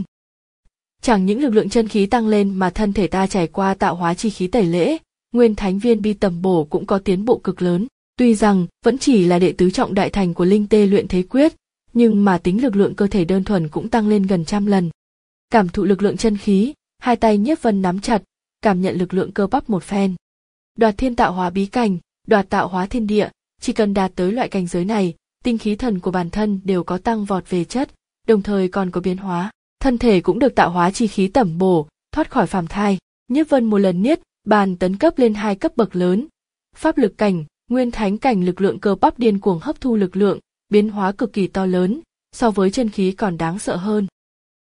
Chẳng những lực lượng chân khí tăng lên mà thân thể ta trải qua tạo hóa chi khí tẩy lễ, nguyên thánh viên bi tầm bổ cũng có tiến bộ cực lớn. Tuy rằng vẫn chỉ là đệ tứ trọng đại thành của linh tê luyện thế quyết, nhưng mà tính lực lượng cơ thể đơn thuần cũng tăng lên gần trăm lần. Cảm thụ lực lượng chân khí, hai tay Nhiếp Vân nắm chặt, cảm nhận lực lượng cơ bắp một phen. Đoạt thiên tạo hóa bí cảnh, đoạt tạo hóa thiên địa, chỉ cần đạt tới loại cảnh giới này, tinh khí thần của bản thân đều có tăng vọt về chất, đồng thời còn có biến hóa, thân thể cũng được tạo hóa chi khí tẩm bổ, thoát khỏi phàm thai. Nhiếp Vân một lần niết bàn tấn cấp lên hai cấp bậc lớn, pháp lực cảnh, nguyên thánh cảnh, lực lượng cơ bắp điên cuồng hấp thu lực lượng, biến hóa cực kỳ to lớn, so với chân khí còn đáng sợ hơn.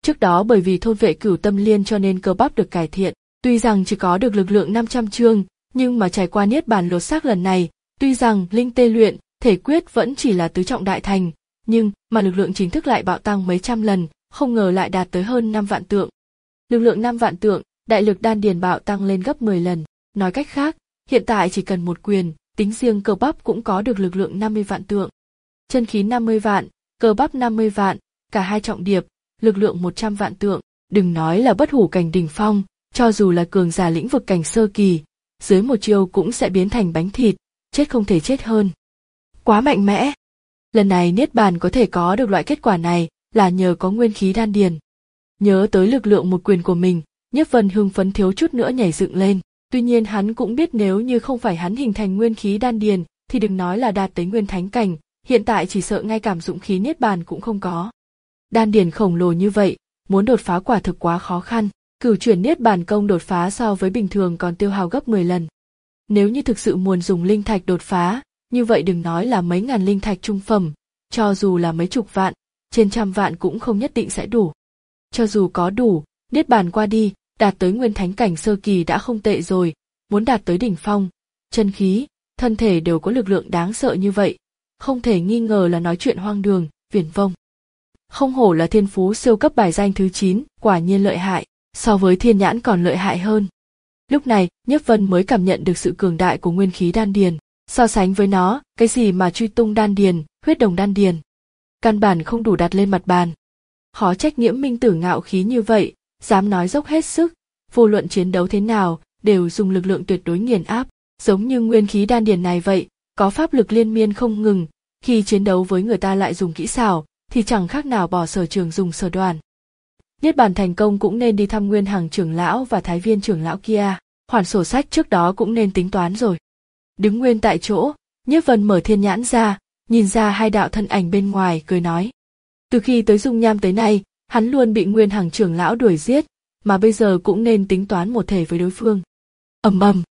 Trước đó bởi vì thôn vệ cửu tâm liên cho nên cơ bắp được cải thiện, tuy rằng chỉ có được lực lượng năm trăm chương, nhưng mà trải qua niết bàn lột xác lần này, tuy rằng linh tê luyện, thể quyết vẫn chỉ là tứ trọng đại thành, nhưng mà lực lượng chính thức lại bạo tăng mấy trăm lần, không ngờ lại đạt tới hơn năm vạn tượng. Lực lượng năm vạn tượng, đại lực đan điền bạo tăng lên gấp mười lần, nói cách khác, hiện tại chỉ cần một quyền, tính riêng cơ bắp cũng có được lực lượng năm mươi vạn tượng. Chân khí năm mươi vạn, cơ bắp năm mươi vạn, cả hai trọng điệp, lực lượng một trăm vạn tượng, đừng nói là bất hủ cảnh đỉnh phong, cho dù là cường giả lĩnh vực cảnh sơ kỳ, dưới một chiêu cũng sẽ biến thành bánh thịt, chết không thể chết hơn. Quá mạnh mẽ. Lần này niết bàn có thể có được loại kết quả này là nhờ có nguyên khí đan điền. Nhớ tới lực lượng một quyền của mình, Nhiếp Vân hưng phấn thiếu chút nữa nhảy dựng lên. Tuy nhiên hắn cũng biết nếu như không phải hắn hình thành nguyên khí đan điền, thì đừng nói là đạt tới nguyên thánh cảnh, hiện tại chỉ sợ ngay cảm dụng khí niết bàn cũng không có. Đan điền khổng lồ như vậy, muốn đột phá quả thực quá khó khăn. Cửu chuyển niết bàn công đột phá so với bình thường còn tiêu hao gấp mười lần. Nếu như thực sự muốn dùng linh thạch đột phá, như vậy đừng nói là mấy ngàn linh thạch trung phẩm, cho dù là mấy chục vạn, trên trăm vạn cũng không nhất định sẽ đủ. Cho dù có đủ, niết bàn qua đi, đạt tới nguyên thánh cảnh sơ kỳ đã không tệ rồi, muốn đạt tới đỉnh phong, chân khí, thân thể đều có lực lượng đáng sợ như vậy, không thể nghi ngờ là nói chuyện hoang đường, viển vông. Không hổ là thiên phú siêu cấp bài danh thứ chín, quả nhiên lợi hại, so với thiên nhãn còn lợi hại hơn. Lúc này, Nhiếp Vân mới cảm nhận được sự cường đại của nguyên khí đan điền, so sánh với nó, cái gì mà truy tung đan điền, huyết đồng đan điền, căn bản không đủ đặt lên mặt bàn. Khó trách Nghiễm Minh Tử ngạo khí như vậy, dám nói dốc hết sức, vô luận chiến đấu thế nào, đều dùng lực lượng tuyệt đối nghiền áp, giống như nguyên khí đan điền này vậy, có pháp lực liên miên không ngừng, khi chiến đấu với người ta lại dùng kỹ xảo, thì chẳng khác nào bỏ sở trường dùng sở đoàn. Niết bàn thành công cũng nên đi thăm Nguyên Hằng trưởng lão và Thái Viên trưởng lão kia, khoản sổ sách trước đó cũng nên tính toán rồi. Đứng nguyên tại chỗ, Nhiếp Vân mở thiên nhãn ra, nhìn ra hai đạo thân ảnh bên ngoài, cười nói. Từ khi tới Dung Nham tới nay, hắn luôn bị Nguyên Hằng trưởng lão đuổi giết, mà bây giờ cũng nên tính toán một thể với đối phương. Ầm ầm.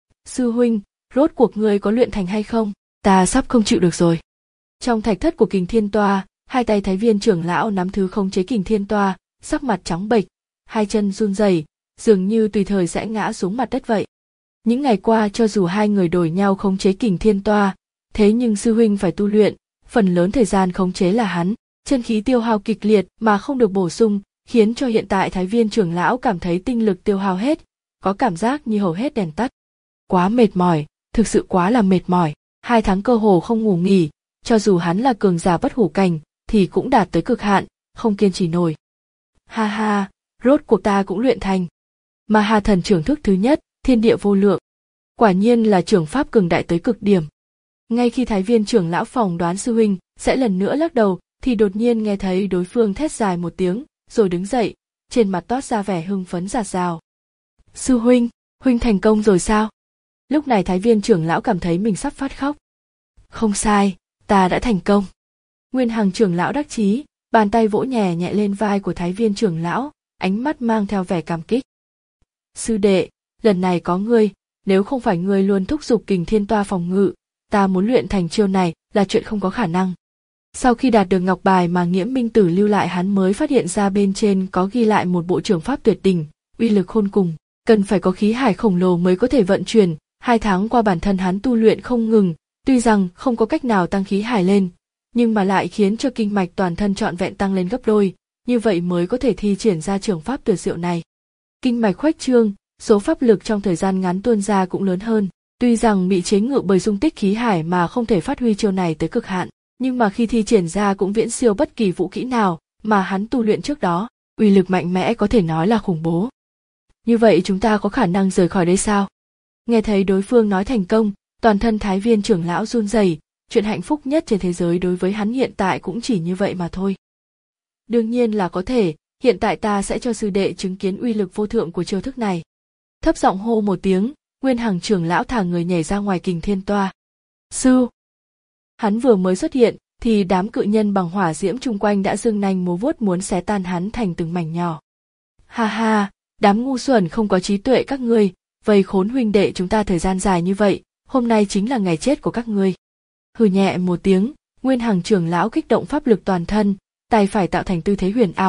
Sư huynh, rốt cuộc ngươi có luyện thành hay không? Ta sắp không chịu được rồi. Trong thạch thất của Kình Thiên Toa, hai tay Thái Viên trưởng lão nắm thứ khống chế Kình Thiên Toa, sắc mặt trắng bệch, hai chân run rẩy, dường như tùy thời sẽ ngã xuống mặt đất vậy. Những ngày qua cho dù hai người đổi nhau khống chế Kình Thiên Toa, thế nhưng sư huynh phải tu luyện, phần lớn thời gian khống chế là hắn, chân khí tiêu hao kịch liệt mà không được bổ sung, khiến cho hiện tại Thái Viên trưởng lão cảm thấy tinh lực tiêu hao hết, có cảm giác như hầu hết đèn tắt. Quá mệt mỏi, thực sự quá là mệt mỏi, hai tháng cơ hồ không ngủ nghỉ, cho dù hắn là cường giả bất hủ cảnh, thì cũng đạt tới cực hạn, không kiên trì nổi. Ha ha, rốt cuộc ta cũng luyện thành. Ma Ha Thần trưởng thức thứ nhất, thiên địa vô lượng. Quả nhiên là trưởng pháp cường đại tới cực điểm. Ngay khi Thái Viên trưởng lão phỏng đoán sư huynh sẽ lần nữa lắc đầu, thì đột nhiên nghe thấy đối phương thét dài một tiếng, rồi đứng dậy, trên mặt toát ra vẻ hưng phấn rạt rào. Sư huynh, huynh thành công rồi sao? Lúc này Thái Viên trưởng lão cảm thấy mình sắp phát khóc. Không sai, ta đã thành công. Nguyên Hằng trưởng lão đắc chí, bàn tay vỗ nhẹ nhẹ lên vai của Thái Viên trưởng lão, ánh mắt mang theo vẻ cảm kích. Sư đệ, lần này có ngươi, nếu không phải ngươi luôn thúc giục Kình Thiên Toa phòng ngự, ta muốn luyện thành chiêu này là chuyện không có khả năng. Sau khi đạt được ngọc bài mà Nghiễm Minh Tử lưu lại, hắn mới phát hiện ra bên trên có ghi lại một bộ trưởng pháp tuyệt đỉnh, uy lực khôn cùng, cần phải có khí hải khổng lồ mới có thể vận chuyển. Hai tháng qua bản thân hắn tu luyện không ngừng, tuy rằng không có cách nào tăng khí hải lên, nhưng mà lại khiến cho kinh mạch toàn thân trọn vẹn tăng lên gấp đôi, như vậy mới có thể thi triển ra trường pháp tuyệt diệu này. Kinh mạch khuếch trương, số pháp lực trong thời gian ngắn tuôn ra cũng lớn hơn, tuy rằng bị chế ngự bởi dung tích khí hải mà không thể phát huy chiêu này tới cực hạn, nhưng mà khi thi triển ra cũng viễn siêu bất kỳ vũ kỹ nào mà hắn tu luyện trước đó, uy lực mạnh mẽ có thể nói là khủng bố. Như vậy chúng ta có khả năng rời khỏi đây sao? Nghe thấy đối phương nói thành công, toàn thân Thái Viên trưởng lão run rẩy, chuyện hạnh phúc nhất trên thế giới đối với hắn hiện tại cũng chỉ như vậy mà thôi. Đương nhiên là có thể, hiện tại ta sẽ cho sư đệ chứng kiến uy lực vô thượng của chiêu thức này. Thấp giọng hô một tiếng, Nguyên Hằng trưởng lão thả người nhảy ra ngoài Kình Thiên Toa. Sư! Hắn vừa mới xuất hiện, thì đám cự nhân bằng hỏa diễm chung quanh đã giương nanh múa vuốt muốn xé tan hắn thành từng mảnh nhỏ. Ha ha, đám ngu xuẩn không có trí tuệ các ngươi, vây khốn huynh đệ chúng ta thời gian dài như vậy, hôm nay chính là ngày chết của các ngươi. Hừ nhẹ một tiếng, Nguyên Hằng trưởng lão kích động pháp lực toàn thân, tay phải tạo thành tư thế huyền ảo,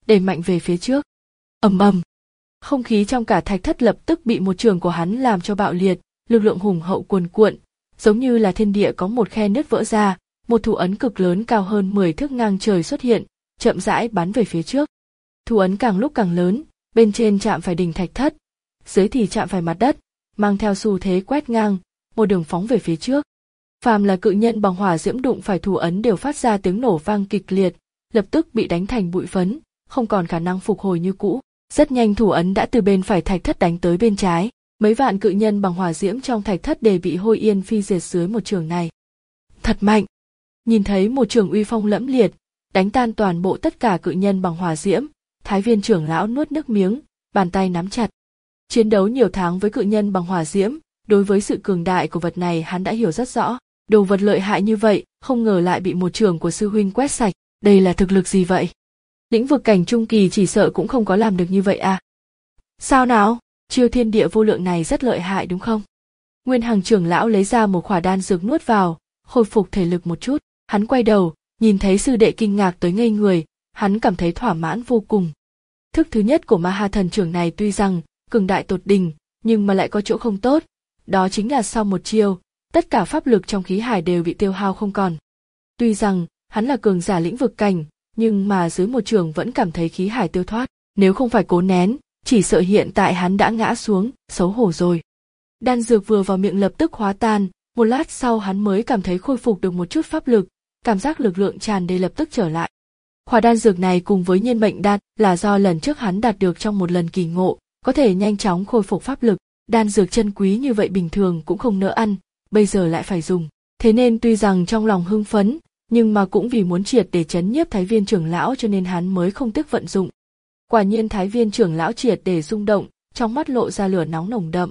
đẩy mạnh về phía trước. Ầm ầm, không khí trong cả thạch thất lập tức bị một chưởng của hắn làm cho bạo liệt, lực lượng hùng hậu cuồn cuộn, giống như là thiên địa có một khe nứt vỡ ra, một thủ ấn cực lớn cao hơn mười thước ngang trời xuất hiện, chậm rãi bắn về phía trước. Thủ ấn càng lúc càng lớn, bên trên chạm phải đỉnh thạch thất, dưới thì chạm phải mặt đất, mang theo xu thế quét ngang, một đường phóng về phía trước. Phàm là cự nhân bằng hỏa diễm đụng phải thủ ấn đều phát ra tiếng nổ vang kịch liệt, lập tức bị đánh thành bụi phấn, không còn khả năng phục hồi như cũ. Rất nhanh thủ ấn đã từ bên phải thạch thất đánh tới bên trái, mấy vạn cự nhân bằng hỏa diễm trong thạch thất đều bị hôi yên phi diệt dưới một chưởng này. Thật mạnh! Nhìn thấy một chưởng uy phong lẫm liệt, đánh tan toàn bộ tất cả cự nhân bằng hỏa diễm, Thái Viên trưởng lão nuốt nước miếng, bàn tay nắm chặt. Chiến đấu nhiều tháng với cự nhân bằng hỏa diễm, đối với sự cường đại của vật này hắn đã hiểu rất rõ. Đồ vật lợi hại như vậy, không ngờ lại bị một chưởng của sư huynh quét sạch, đây là thực lực gì vậy? Lĩnh vực cảnh trung kỳ chỉ sợ cũng không có làm được như vậy à? Sao nào? Chiêu thiên địa vô lượng này rất lợi hại đúng không? Nguyên Hằng trưởng lão lấy ra một khỏa đan dược nuốt vào, khôi phục thể lực một chút. Hắn quay đầu, nhìn thấy sư đệ kinh ngạc tới ngây người, hắn cảm thấy thỏa mãn vô cùng. Thức thứ nhất của Ma Ha thần trưởng này tuy rằng cường đại tột đỉnh, nhưng mà lại có chỗ không tốt, đó chính là sau một chiêu, tất cả pháp lực trong khí hải đều bị tiêu hao không còn. Tuy rằng hắn là cường giả lĩnh vực cảnh, nhưng mà dưới một trường vẫn cảm thấy khí hải tiêu thoát, nếu không phải cố nén, chỉ sợ hiện tại hắn đã ngã xuống, xấu hổ rồi. Đan dược vừa vào miệng lập tức hóa tan, một lát sau hắn mới cảm thấy khôi phục được một chút pháp lực, cảm giác lực lượng tràn đầy lập tức trở lại. Khỏa đan dược này cùng với nhiên mệnh đan là do lần trước hắn đạt được trong một lần kỳ ngộ, có thể nhanh chóng khôi phục pháp lực. Đan dược chân quý như vậy bình thường cũng không nỡ ăn, bây giờ lại phải dùng. Thế nên tuy rằng trong lòng hưng phấn, nhưng mà cũng vì muốn triệt để chấn nhiếp Thái Viên trưởng lão cho nên hắn mới không tiếc vận dụng. Quả nhiên Thái Viên trưởng lão triệt để rung động, trong mắt lộ ra lửa nóng nồng đậm.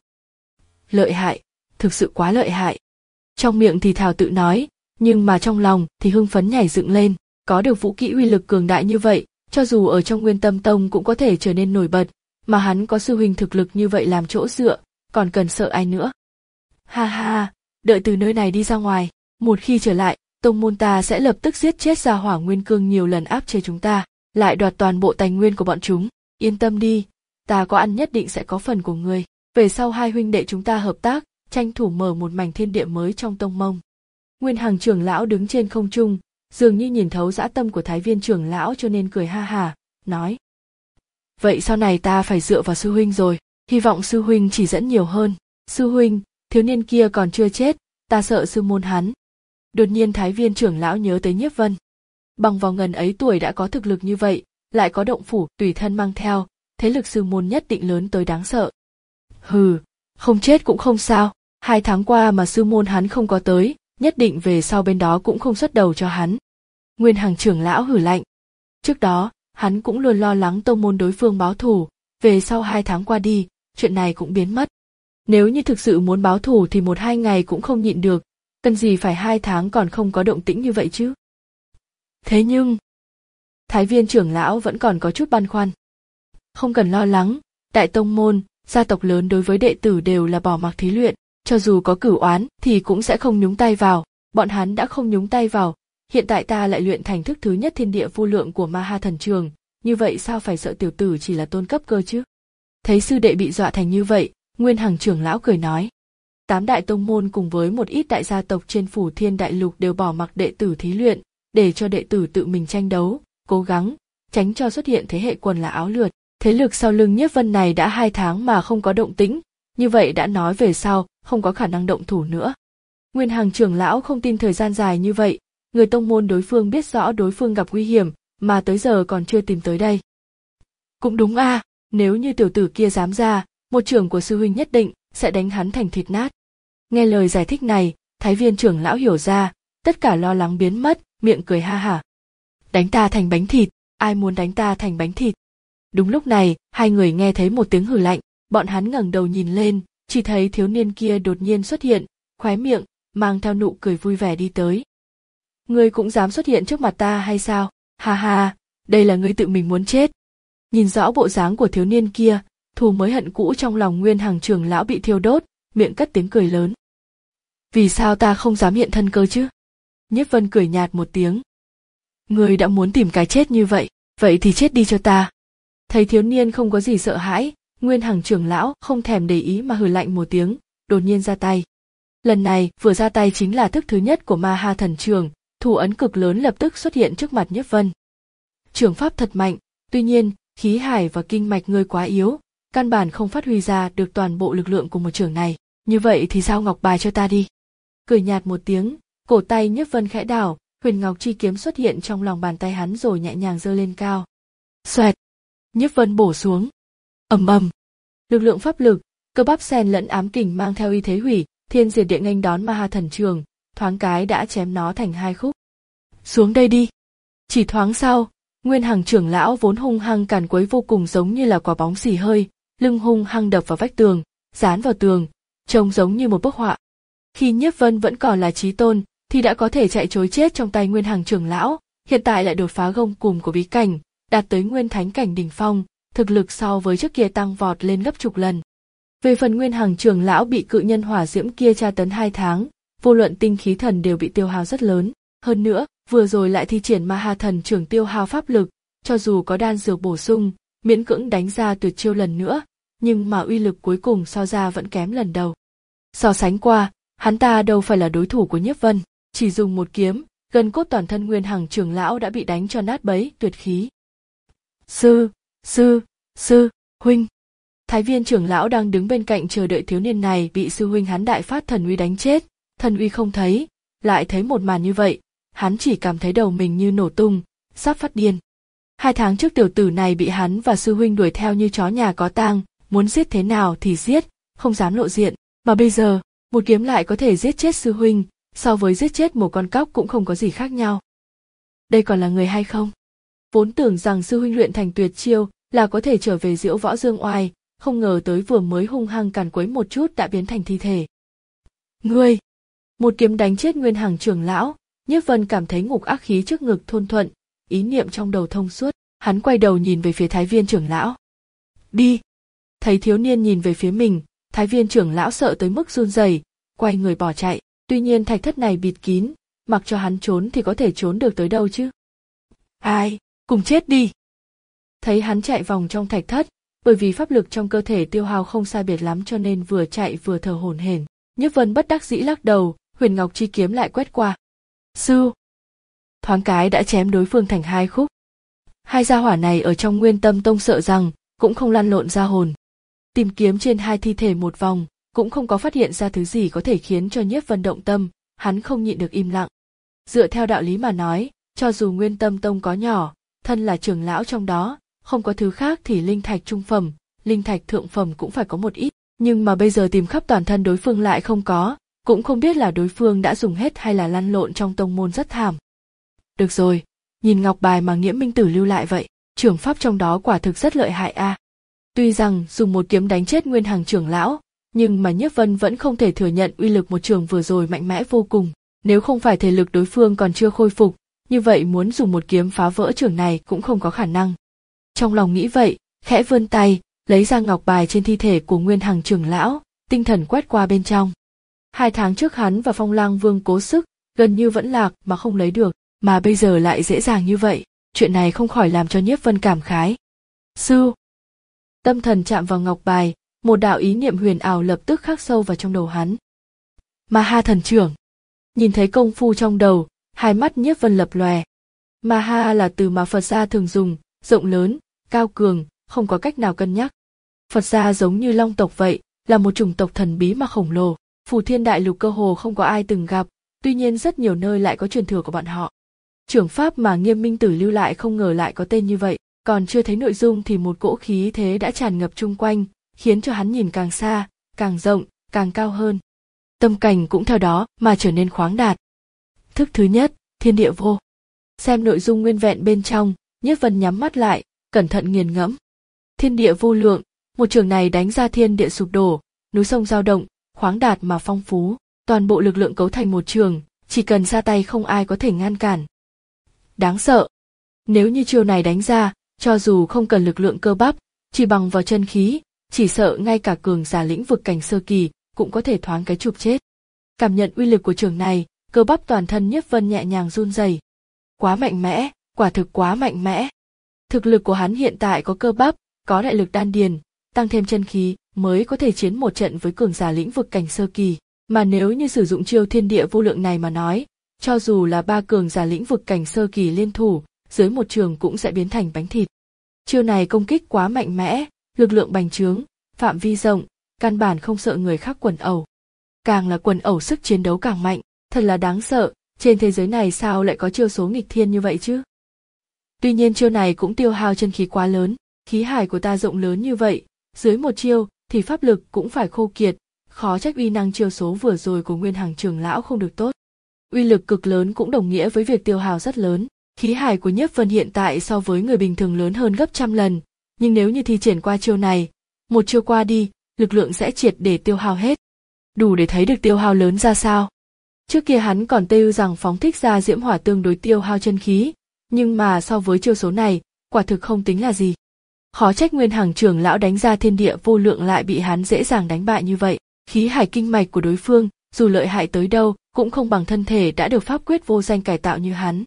Lợi hại, thực sự quá lợi hại. Trong miệng thì thào tự nói, nhưng mà trong lòng thì hưng phấn nhảy dựng lên, có được vũ kỹ uy lực cường đại như vậy, cho dù ở trong Nguyên Tâm Tông cũng có thể trở nên nổi bật, mà hắn có sư huynh thực lực như vậy làm chỗ dựa, còn cần sợ ai nữa. Ha ha, đợi từ nơi này đi ra ngoài, một khi trở lại, tông môn ta sẽ lập tức giết chết Gia Hỏa Nguyên Cương nhiều lần áp chế chúng ta, lại đoạt toàn bộ tài nguyên của bọn chúng. Yên tâm đi, ta có ăn nhất định sẽ có phần của ngươi. Về sau hai huynh đệ chúng ta hợp tác, tranh thủ mở một mảnh thiên địa mới trong tông mông. Nguyên Hằng trưởng lão đứng trên không trung, dường như nhìn thấu dã tâm của Thái Viên trưởng lão cho nên cười ha hả, nói: vậy sau này ta phải dựa vào sư huynh rồi, hy vọng sư huynh chỉ dẫn nhiều hơn. Sư huynh, thiếu niên kia còn chưa chết, ta sợ sư môn hắn. Đột nhiên Thái Viên trưởng lão nhớ tới Nhiếp Vân. Bằng vào ngần ấy tuổi đã có thực lực như vậy, lại có động phủ tùy thân mang theo, thế lực sư môn nhất định lớn tới đáng sợ. Hừ, không chết cũng không sao, hai tháng qua mà sư môn hắn không có tới, nhất định về sau bên đó cũng không xuất đầu cho hắn. Nguyên Hằng trưởng lão hử lạnh. Trước đó, hắn cũng luôn lo lắng tông môn đối phương báo thù, về sau hai tháng qua đi, chuyện này cũng biến mất. Nếu như thực sự muốn báo thù thì một hai ngày cũng không nhịn được, cần gì phải hai tháng còn không có động tĩnh như vậy chứ. Thế nhưng, Thái Viên trưởng lão vẫn còn có chút băn khoăn. Không cần lo lắng, đại tông môn, gia tộc lớn đối với đệ tử đều là bỏ mặc thí luyện, cho dù có cửu oán thì cũng sẽ không nhúng tay vào, bọn hắn đã không nhúng tay vào, hiện tại ta lại luyện thành thức thứ nhất thiên địa vô lượng của Ma Ha thần trường, như vậy sao phải sợ tiểu tử chỉ là tôn cấp cơ chứ? Thấy sư đệ bị dọa thành như vậy, Nguyên Hằng trưởng lão cười nói. Tám đại tông môn cùng với một ít đại gia tộc trên phủ thiên đại lục đều bỏ mặc đệ tử thí luyện, để cho đệ tử tự mình tranh đấu, cố gắng, tránh cho xuất hiện thế hệ quần là áo lượt. Thế lực sau lưng Nhiếp Vân này đã hai tháng mà không có động tĩnh, như vậy đã nói về sau không có khả năng động thủ nữa. Nguyên Hằng trưởng lão không tin thời gian dài như vậy, người tông môn đối phương biết rõ đối phương gặp nguy hiểm, mà tới giờ còn chưa tìm tới đây. Cũng đúng a, à, nếu như tiểu tử kia dám ra, một trưởng của sư huynh nhất định sẽ đánh hắn thành thịt nát. Nghe lời giải thích này, Thái Viên trưởng lão hiểu ra, tất cả lo lắng biến mất, miệng cười ha hả. Đánh ta thành bánh thịt, ai muốn đánh ta thành bánh thịt? Đúng lúc này, hai người nghe thấy một tiếng hừ lạnh, bọn hắn ngẩng đầu nhìn lên, chỉ thấy thiếu niên kia đột nhiên xuất hiện, khóe miệng mang theo nụ cười vui vẻ đi tới. Ngươi cũng dám xuất hiện trước mặt ta hay sao? Ha ha, đây là ngươi tự mình muốn chết. Nhìn rõ bộ dáng của thiếu niên kia, thù mới hận cũ trong lòng Nguyên Hằng trưởng lão bị thiêu đốt, miệng cất tiếng cười lớn. Vì sao ta không dám hiện thân cơ chứ? Nhiếp Vân cười nhạt một tiếng. Ngươi đã muốn tìm cái chết như vậy, Vậy thì chết đi cho ta. Thấy thiếu niên không có gì sợ hãi, Nguyên Hằng trưởng lão không thèm để ý mà hừ lạnh một tiếng, đột nhiên ra tay. Lần này vừa ra tay chính là thức thứ nhất của Ma Ha thần trường, thủ ấn cực lớn lập tức xuất hiện trước mặt Nhiếp Vân. Trường pháp thật mạnh, tuy nhiên khí hải và kinh mạch ngươi quá yếu, căn bản không phát huy ra được toàn bộ lực lượng của một trường này. Như vậy thì giao ngọc bài cho ta đi. Cười nhạt một tiếng, cổ tay Nhiếp Vân khẽ đảo, huyền ngọc chi kiếm xuất hiện trong lòng bàn tay hắn rồi nhẹ nhàng giơ lên cao. Xoẹt, Nhiếp Vân bổ xuống. Ầm ầm, lực lượng pháp lực, cơ bắp xen lẫn ám kình mang theo uy thế hủy thiên diệt địa nghênh đón Ma Ha thần trường, thoáng cái đã chém nó thành hai khúc. Xuống đây đi. Chỉ thoáng sau, Nguyên Hằng trưởng lão vốn hung hăng càn quấy vô cùng giống như là quả bóng xì hơi, lưng hung hăng đập vào vách tường, dán vào tường, trông giống như một bức họa. Khi Nhiếp Vân vẫn còn là chí tôn, thì đã có thể chạy trối chết trong tay Nguyên Hằng trưởng lão, hiện tại lại đột phá gông cùm của bí cảnh, đạt tới Nguyên Thánh cảnh đỉnh phong, thực lực so với trước kia tăng vọt lên gấp chục lần. Về phần Nguyên Hằng trưởng lão bị cự nhân hỏa diễm kia tra tấn hai tháng, vô luận tinh khí thần đều bị tiêu hao rất lớn, hơn nữa, vừa rồi lại thi triển Ma Ha thần trưởng tiêu hao pháp lực, cho dù có đan dược bổ sung, miễn cưỡng đánh ra tuyệt chiêu lần nữa, nhưng mà uy lực cuối cùng so ra vẫn kém lần đầu. So sánh qua, hắn ta đâu phải là đối thủ của Nhiếp Vân, chỉ dùng một kiếm, gần cốt toàn thân Nguyên Hằng trưởng lão đã bị đánh cho nát bấy, tuyệt khí. Sư, sư, sư, huynh. Thái Viên trưởng lão đang đứng bên cạnh chờ đợi thiếu niên này bị sư huynh hắn đại phát thần uy đánh chết, thần uy không thấy, lại thấy một màn như vậy, hắn chỉ cảm thấy đầu mình như nổ tung, sắp phát điên. Hai tháng trước tiểu tử này bị hắn và sư huynh đuổi theo như chó nhà có tang, muốn giết thế nào thì giết, không dám lộ diện, mà bây giờ, một kiếm lại có thể giết chết sư huynh, so với giết chết một con cóc cũng không có gì khác nhau. Đây còn là người hay không? Vốn tưởng rằng sư huynh luyện thành tuyệt chiêu là có thể trở về Diễu Võ Dương Oai, không ngờ tới vừa mới hung hăng càn quấy một chút đã biến thành thi thể. Ngươi! Một kiếm đánh chết Nguyên Hằng trưởng lão, Nhiếp Vân cảm thấy ngục ác khí trước ngực thôn thuận, ý niệm trong đầu thông suốt, hắn quay đầu nhìn về phía Thái Viên trưởng lão. Đi! Thấy thiếu niên nhìn về phía mình, Thái Viên trưởng lão sợ tới mức run rẩy, quay người bỏ chạy, tuy nhiên thạch thất này bịt kín, mặc cho hắn trốn thì có thể trốn được tới đâu chứ? Ai, cùng chết đi! Thấy hắn chạy vòng trong thạch thất, bởi vì pháp lực trong cơ thể tiêu hao không sai biệt lắm cho nên vừa chạy vừa thở hổn hển, Nhiếp Vân bất đắc dĩ lắc đầu, huyền ngọc chi kiếm lại quét qua. Sư! Thoáng cái đã chém đối phương thành hai khúc. Hai gia hỏa này ở trong Nguyên Tâm Tông sợ rằng cũng không lăn lộn ra hồn. Tìm kiếm trên hai thi thể một vòng, cũng không có phát hiện ra thứ gì có thể khiến cho Nhiếp Vân động tâm, hắn không nhịn được im lặng. Dựa theo đạo lý mà nói, cho dù Nguyên Tâm Tông có nhỏ, thân là trưởng lão trong đó, không có thứ khác thì linh thạch trung phẩm, linh thạch thượng phẩm cũng phải có một ít, nhưng mà bây giờ tìm khắp toàn thân đối phương lại không có, cũng không biết là đối phương đã dùng hết hay là lăn lộn trong tông môn rất thảm. Được rồi, nhìn ngọc bài mà Nghiễm Minh Tử lưu lại vậy, trưởng pháp trong đó quả thực rất lợi hại a. À. Tuy rằng dùng một kiếm đánh chết Nguyên Hằng trưởng lão, nhưng mà Nhiếp Vân vẫn không thể thừa nhận uy lực một trường vừa rồi mạnh mẽ vô cùng, nếu không phải thể lực đối phương còn chưa khôi phục, như vậy muốn dùng một kiếm phá vỡ trường này cũng không có khả năng. Trong lòng nghĩ vậy, khẽ vươn tay, lấy ra ngọc bài trên thi thể của Nguyên Hằng trưởng lão, tinh thần quét qua bên trong. Hai tháng trước hắn và Phong Lang Vương cố sức, gần như vẫn lạc mà không lấy được, mà bây giờ lại dễ dàng như vậy, chuyện này không khỏi làm cho Nhiếp Vân cảm khái. Sư! Tâm thần chạm vào ngọc bài, một đạo ý niệm huyền ảo lập tức khắc sâu vào trong đầu hắn. Ma Ha thần trưởng! Nhìn thấy công phu trong đầu, hai mắt Nhiếp Vân lập lòe. Ma Ha là từ mà Phật gia thường dùng, rộng lớn, cao cường, không có cách nào cân nhắc. Phật gia giống như Long tộc vậy, là một chủng tộc thần bí mà khổng lồ, Phù Thiên Đại Lục cơ hồ không có ai từng gặp, tuy nhiên rất nhiều nơi lại có truyền thừa của bọn họ. Trưởng pháp mà Nghiêm Minh Tử lưu lại không ngờ lại có tên như vậy, còn chưa thấy nội dung thì một cỗ khí thế đã tràn ngập chung quanh, khiến cho hắn nhìn càng xa, càng rộng, càng cao hơn. Tâm cảnh cũng theo đó mà trở nên khoáng đạt. Thức thứ nhất, thiên địa vô. Xem nội dung nguyên vẹn bên trong, Nhiếp Vân nhắm mắt lại, cẩn thận nghiền ngẫm. Thiên địa vô lượng, một trường này đánh ra thiên địa sụp đổ, núi sông dao động, khoáng đạt mà phong phú, toàn bộ lực lượng cấu thành một trường, chỉ cần ra tay không ai có thể ngăn cản. Đáng sợ. Nếu như chiêu này đánh ra, cho dù không cần lực lượng cơ bắp, chỉ bằng vào chân khí, chỉ sợ ngay cả cường giả lĩnh vực cảnh sơ kỳ cũng có thể thoáng cái chụp chết. Cảm nhận uy lực của trường này, cơ bắp toàn thân Nhiếp Vân nhẹ nhàng run rẩy. Quá mạnh mẽ, quả thực quá mạnh mẽ. Thực lực của hắn hiện tại có cơ bắp, có đại lực đan điền, tăng thêm chân khí mới có thể chiến một trận với cường giả lĩnh vực cảnh sơ kỳ. Mà nếu như sử dụng chiêu thiên địa vô lượng này mà nói, cho dù là ba cường giả lĩnh vực cảnh sơ kỳ liên thủ, dưới một trường cũng sẽ biến thành bánh thịt. Chiêu này công kích quá mạnh mẽ, lực lượng bành trướng, phạm vi rộng, căn bản không sợ người khác quần ẩu. Càng là quần ẩu sức chiến đấu càng mạnh, thật là đáng sợ, trên thế giới này sao lại có chiêu số nghịch thiên như vậy chứ? Tuy nhiên chiêu này cũng tiêu hao chân khí quá lớn, khí hải của ta rộng lớn như vậy, dưới một chiêu thì pháp lực cũng phải khô kiệt, khó trách uy năng chiêu số vừa rồi của Nguyên Hằng trưởng lão không được tốt. Uy lực cực lớn cũng đồng nghĩa với việc tiêu hao rất lớn. Khí hải của Nhiếp Vân hiện tại so với người bình thường lớn hơn gấp trăm lần, nhưng nếu như thi triển qua chiêu này, một chiêu qua đi, lực lượng sẽ triệt để tiêu hao hết. Đủ để thấy được tiêu hao lớn ra sao. Trước kia hắn còn têu rằng phóng thích ra diễm hỏa tương đối tiêu hao chân khí, nhưng mà so với chiêu số này, quả thực không tính là gì. Khó trách Nguyên Hằng trưởng lão đánh ra thiên địa vô lượng lại bị hắn dễ dàng đánh bại như vậy. Khí hải kinh mạch của đối phương, dù lợi hại tới đâu, cũng không bằng thân thể đã được pháp quyết vô danh cải tạo như hắn.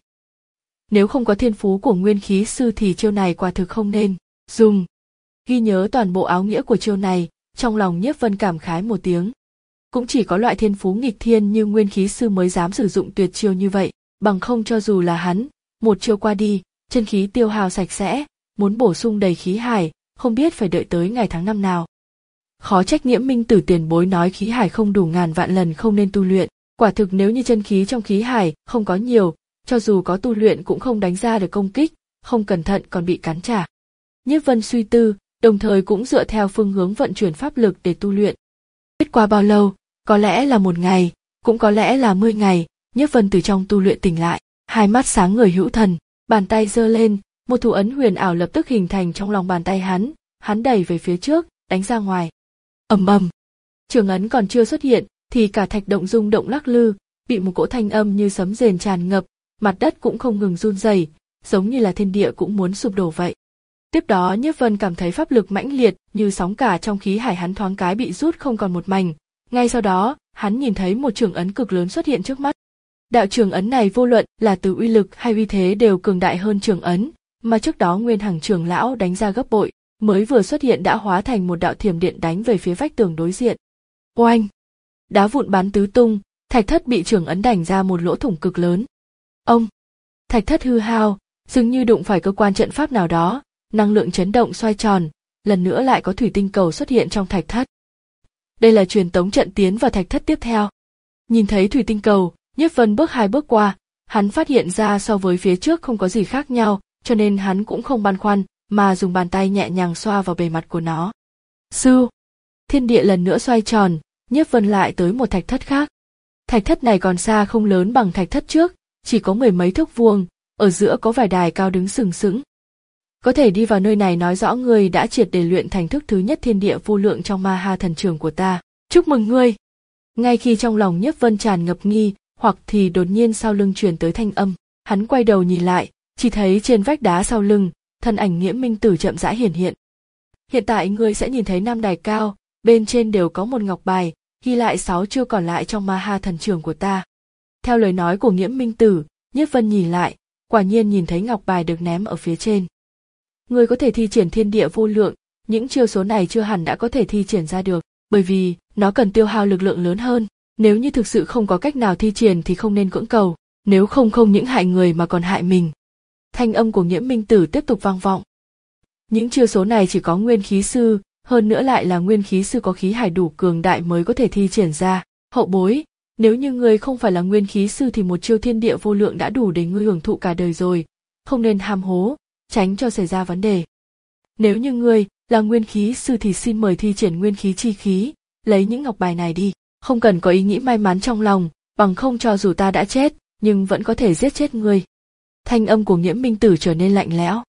Nếu không có thiên phú của nguyên khí sư thì chiêu này quả thực không nên dùng. Ghi nhớ toàn bộ áo nghĩa của chiêu này, trong lòng Nhiếp Vân cảm khái một tiếng. Cũng chỉ có loại thiên phú nghịch thiên như nguyên khí sư mới dám sử dụng tuyệt chiêu như vậy, bằng không cho dù là hắn, một chiêu qua đi, chân khí tiêu hao sạch sẽ, muốn bổ sung đầy khí hải, không biết phải đợi tới ngày tháng năm nào. Khó trách Nghiễm Minh Tử tiền bối nói khí hải không đủ ngàn vạn lần không nên tu luyện, quả thực nếu như chân khí trong khí hải không có nhiều, cho dù có tu luyện cũng không đánh ra được công kích, không cẩn thận còn bị cắn trả. Nhiếp Vân suy tư, đồng thời cũng dựa theo phương hướng vận chuyển pháp lực để tu luyện. Biết qua bao lâu, có lẽ là một ngày, cũng có lẽ là mười ngày, Nhiếp Vân từ trong tu luyện tỉnh lại, hai mắt sáng ngời hữu thần, bàn tay giơ lên, một thủ ấn huyền ảo lập tức hình thành trong lòng bàn tay hắn, hắn đẩy về phía trước, đánh ra ngoài. Ầm ầm. Trường ấn còn chưa xuất hiện, thì cả thạch động rung động lắc lư, bị một cỗ thanh âm như sấm rền tràn ngập, mặt đất cũng không ngừng run rẩy, giống như là thiên địa cũng muốn sụp đổ vậy. Tiếp đó Nhiếp Vân cảm thấy pháp lực mãnh liệt, như sóng cả trong khí hải hắn thoáng cái bị rút không còn một mảnh. Ngay sau đó, hắn nhìn thấy một trường ấn cực lớn xuất hiện trước mắt. Đạo trường ấn này vô luận là từ uy lực hay uy thế đều cường đại hơn trường ấn, mà trước đó Nguyên Hằng trưởng lão đánh ra gấp bội, mới vừa xuất hiện đã hóa thành một đạo thiểm điện đánh về phía vách tường đối diện. Oanh! Đá vụn bắn tứ tung, thạch thất bị trường ấn đánh ra một lỗ thủng cực lớn. Ông! Thạch thất hư hao, dường như đụng phải cơ quan trận pháp nào đó, năng lượng chấn động xoay tròn, lần nữa lại có thủy tinh cầu xuất hiện trong thạch thất. Đây là truyền tống trận tiến vào thạch thất tiếp theo. Nhìn thấy thủy tinh cầu, Nhiếp Vân bước hai bước qua, hắn phát hiện ra so với phía trước không có gì khác nhau, cho nên hắn cũng không băn khoăn, mà dùng bàn tay nhẹ nhàng xoa vào bề mặt của nó. Sư! Thiên địa lần nữa xoay tròn, Nhiếp Vân lại tới một thạch thất khác. Thạch thất này còn xa không lớn bằng thạch thất trước, chỉ có mười mấy thước vuông, ở giữa có vài đài cao đứng sừng sững. Có thể đi vào nơi này nói rõ ngươi đã triệt để luyện thành thức thứ nhất thiên địa vô lượng trong ma ha thần trường của ta. Chúc mừng ngươi! Ngay khi trong lòng Nhiếp Vân tràn ngập nghi, hoặc thì đột nhiên sau lưng truyền tới thanh âm, hắn quay đầu nhìn lại, chỉ thấy trên vách đá sau lưng, thân ảnh Nghiễm Minh Tử chậm rãi hiển hiện. Hiện tại ngươi sẽ nhìn thấy năm đài cao, bên trên đều có một ngọc bài, ghi lại sáu chiêu còn lại trong ma ha thần trường của ta. Theo lời nói của Nghiễm Minh Tử, Nhiếp Vân nhìn lại, quả nhiên nhìn thấy ngọc bài được ném ở phía trên. Ngươi có thể thi triển thiên địa vô lượng, những chiêu số này chưa hẳn đã có thể thi triển ra được, bởi vì nó cần tiêu hao lực lượng lớn hơn. Nếu như thực sự không có cách nào thi triển thì không nên cưỡng cầu, nếu không không những hại người mà còn hại mình. Thanh âm của Nghiễm Minh Tử tiếp tục vang vọng. Những chiêu số này chỉ có nguyên khí sư, hơn nữa lại là nguyên khí sư có khí hải đủ cường đại mới có thể thi triển ra. Hậu bối, nếu như ngươi không phải là nguyên khí sư thì một chiêu thiên địa vô lượng đã đủ để ngươi hưởng thụ cả đời rồi, không nên ham hố, tránh cho xảy ra vấn đề. Nếu như ngươi là nguyên khí sư thì xin mời thi triển nguyên khí chi khí, lấy những ngọc bài này đi, không cần có ý nghĩ may mắn trong lòng, bằng không cho dù ta đã chết, nhưng vẫn có thể giết chết ngươi. Thanh âm của Nghiễm Minh Tử trở nên lạnh lẽo.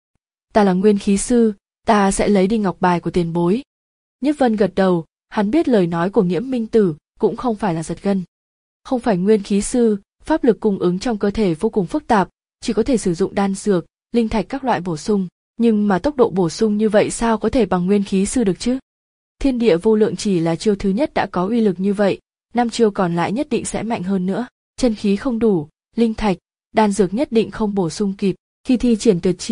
Ta là nguyên khí sư, ta sẽ lấy đi ngọc bài của tiền bối. Nhiếp Vân gật đầu, hắn biết lời nói của Nghiễm Minh Tử cũng không phải là giật gân. Không phải nguyên khí sư, pháp lực cung ứng trong cơ thể vô cùng phức tạp, chỉ có thể sử dụng đan dược, linh thạch các loại bổ sung, nhưng mà tốc độ bổ sung như vậy sao có thể bằng nguyên khí sư được chứ? Thiên địa vô lượng chỉ là chiêu thứ nhất đã có uy lực như vậy, năm chiêu còn lại nhất định sẽ mạnh hơn nữa. Chân khí không đủ, linh thạch, đan dược nhất định không bổ sung kịp. Khi thi triển tuyệt chiêu,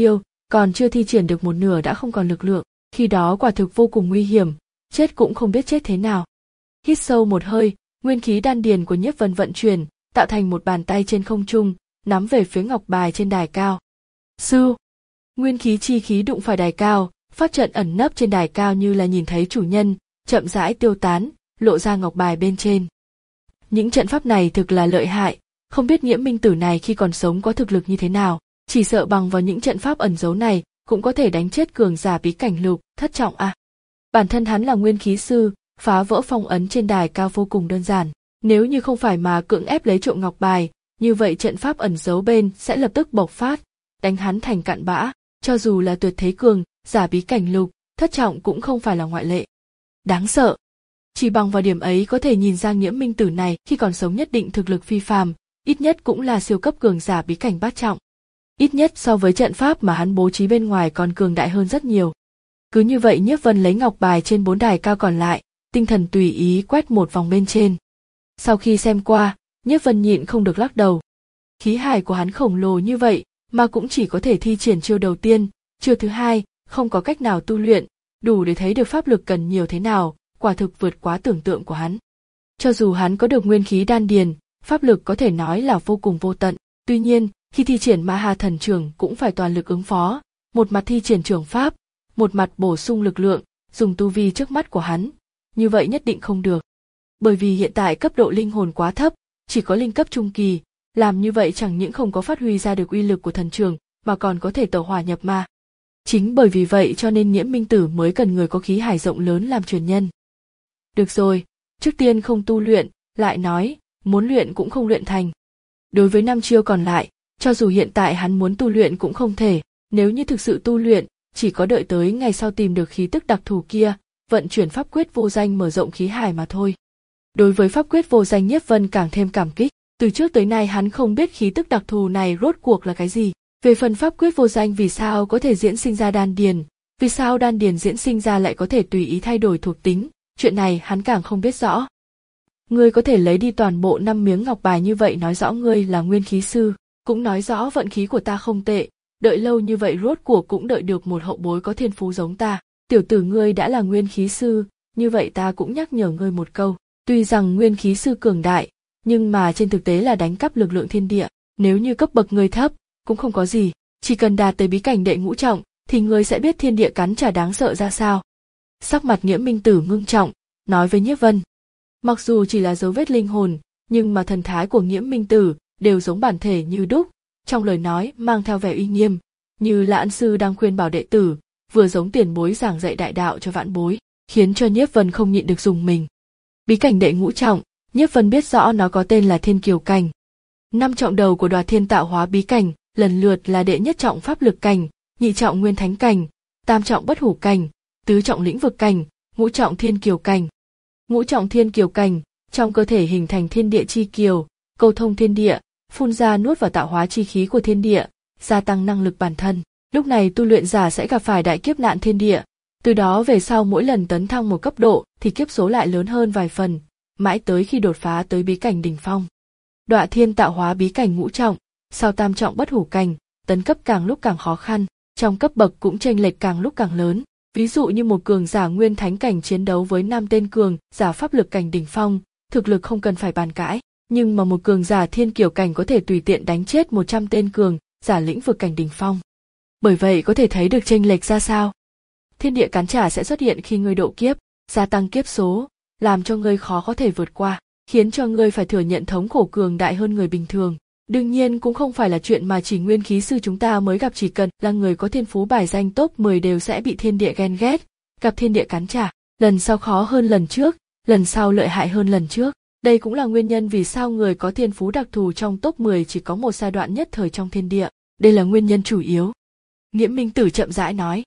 còn chưa thi triển được một nửa đã không còn lực lượng, khi đó quả thực vô cùng nguy hiểm, chết cũng không biết chết thế nào. Hít sâu một hơi, nguyên khí đan điền của Nhiếp Vân vận chuyển, tạo thành một bàn tay trên không trung, nắm về phía ngọc bài trên đài cao. Sư, nguyên khí chi khí đụng phải đài cao, pháp trận ẩn nấp trên đài cao như là nhìn thấy chủ nhân, chậm rãi tiêu tán, lộ ra ngọc bài bên trên. Những trận pháp này thực là lợi hại, không biết Nhiễm Minh Tử này khi còn sống có thực lực như thế nào, chỉ sợ bằng vào những trận pháp ẩn giấu này cũng có thể đánh chết cường giả bí cảnh lục thất trọng à. Bản thân hắn là nguyên khí sư, phá vỡ phong ấn trên đài cao vô cùng đơn giản, nếu như không phải mà cưỡng ép lấy trộm ngọc bài, như vậy trận pháp ẩn giấu bên sẽ lập tức bộc phát, đánh hắn thành cặn bã, cho dù là tuyệt thế cường giả bí cảnh lục thất trọng cũng không phải là ngoại lệ. Đáng sợ. Chỉ bằng vào điểm ấy có thể nhìn ra Nhiễm Minh Tử này khi còn sống nhất định thực lực phi phàm, ít nhất cũng là siêu cấp cường giả bí cảnh bát trọng. Ít nhất so với trận pháp mà hắn bố trí bên ngoài còn cường đại hơn rất nhiều. Cứ như vậy Nhiếp Vân lấy ngọc bài trên bốn đài cao còn lại, tinh thần tùy ý quét một vòng bên trên. Sau khi xem qua, Nhiếp Vân nhịn không được lắc đầu. Khí hải của hắn khổng lồ như vậy, mà cũng chỉ có thể thi triển chiêu đầu tiên, chiêu thứ hai, không có cách nào tu luyện, đủ để thấy được pháp lực cần nhiều thế nào, quả thực vượt quá tưởng tượng của hắn. Cho dù hắn có được nguyên khí đan điền, pháp lực có thể nói là vô cùng vô tận, tuy nhiên, khi thi triển Ma Ha Thần Trưởng cũng phải toàn lực ứng phó, một mặt thi triển trưởng pháp, một mặt bổ sung lực lượng, dùng tu vi trước mắt của hắn, như vậy nhất định không được. Bởi vì hiện tại cấp độ linh hồn quá thấp, chỉ có linh cấp trung kỳ, làm như vậy chẳng những không có phát huy ra được uy lực của thần trưởng, mà còn có thể tẩu hỏa nhập ma. Chính bởi vì vậy cho nên Nhiễm Minh Tử mới cần người có khí hải rộng lớn làm truyền nhân. Được rồi, trước tiên không tu luyện, lại nói, muốn luyện cũng không luyện thành. Đối với năm chiêu còn lại, cho dù hiện tại hắn muốn tu luyện cũng không thể, nếu như thực sự tu luyện, chỉ có đợi tới ngày sau tìm được khí tức đặc thù kia, vận chuyển pháp quyết vô danh mở rộng khí hải mà thôi. Đối với pháp quyết vô danh Nhiếp Vân càng thêm cảm kích, từ trước tới nay hắn không biết khí tức đặc thù này rốt cuộc là cái gì. Về phần pháp quyết vô danh vì sao có thể diễn sinh ra đan điền, vì sao đan điền diễn sinh ra lại có thể tùy ý thay đổi thuộc tính, chuyện này hắn càng không biết rõ. Ngươi có thể lấy đi toàn bộ năm miếng ngọc bài như vậy nói rõ ngươi là nguyên khí sư, cũng nói rõ vận khí của ta không tệ, đợi lâu như vậy rốt cuộc cũng đợi được một hậu bối có thiên phú giống ta. Tiểu tử ngươi đã là nguyên khí sư, như vậy ta cũng nhắc nhở ngươi một câu, tuy rằng nguyên khí sư cường đại, nhưng mà trên thực tế là đánh cắp lực lượng thiên địa, nếu như cấp bậc ngươi thấp, cũng không có gì, chỉ cần đạt tới bí cảnh đệ ngũ trọng, thì ngươi sẽ biết thiên địa cắn trả đáng sợ ra sao. Sắc mặt Nhiễm Minh Tử ngưng trọng, nói với Nhiếp Vân. Mặc dù chỉ là dấu vết linh hồn, nhưng mà thần thái của Nhiễm Minh Tử đều giống bản thể như đúc, trong lời nói mang theo vẻ uy nghiêm, như là ân sư đang khuyên bảo đệ tử, vừa giống tiền bối giảng dạy đại đạo cho vãn bối, khiến cho Nhiếp Vân không nhịn được dùng mình. Bí cảnh đệ ngũ trọng, Nhiếp Vân biết rõ nó có tên là Thiên Kiều Cảnh. Năm trọng đầu của Đoạt Thiên Tạo Hóa bí cảnh, lần lượt là đệ nhất trọng pháp lực cảnh, nhị trọng nguyên thánh cảnh, tam trọng bất hủ cảnh, tứ trọng lĩnh vực cảnh, ngũ trọng thiên kiều cảnh. Ngũ trọng thiên kiều cảnh, trong cơ thể hình thành thiên địa chi kiều, câu thông thiên địa, phun ra nuốt vào tạo hóa chi khí của thiên địa, gia tăng năng lực bản thân. Lúc này tu luyện giả sẽ gặp phải đại kiếp nạn thiên địa, từ đó về sau mỗi lần tấn thăng một cấp độ thì kiếp số lại lớn hơn vài phần, mãi tới khi đột phá tới bí cảnh đỉnh phong. Đoạt Thiên Tạo Hóa bí cảnh ngũ trọng, sau tam trọng bất hủ cảnh, tấn cấp càng lúc càng khó khăn, trong cấp bậc cũng chênh lệch càng lúc càng lớn. Ví dụ như một cường giả nguyên thánh cảnh chiến đấu với năm tên cường giả pháp lực cảnh đỉnh phong, thực lực không cần phải bàn cãi, nhưng mà một cường giả thiên kiều cảnh có thể tùy tiện đánh chết một trăm tên cường giả lĩnh vực cảnh đỉnh phong. Bởi vậy có thể thấy được chênh lệch ra sao. Thiên địa cắn trả sẽ xuất hiện khi ngươi độ kiếp, gia tăng kiếp số, làm cho ngươi khó có thể vượt qua, khiến cho ngươi phải thừa nhận thống khổ cường đại hơn người bình thường. Đương nhiên cũng không phải là chuyện mà chỉ nguyên khí sư chúng ta mới gặp, chỉ cần là người có thiên phú bài danh top mười đều sẽ bị thiên địa ghen ghét, gặp thiên địa cắn trả, lần sau khó hơn lần trước, lần sau lợi hại hơn lần trước. Đây cũng là nguyên nhân vì sao người có thiên phú đặc thù trong top mười chỉ có một giai đoạn nhất thời trong thiên địa, đây là nguyên nhân chủ yếu. Nhiễm Minh Tử chậm rãi nói.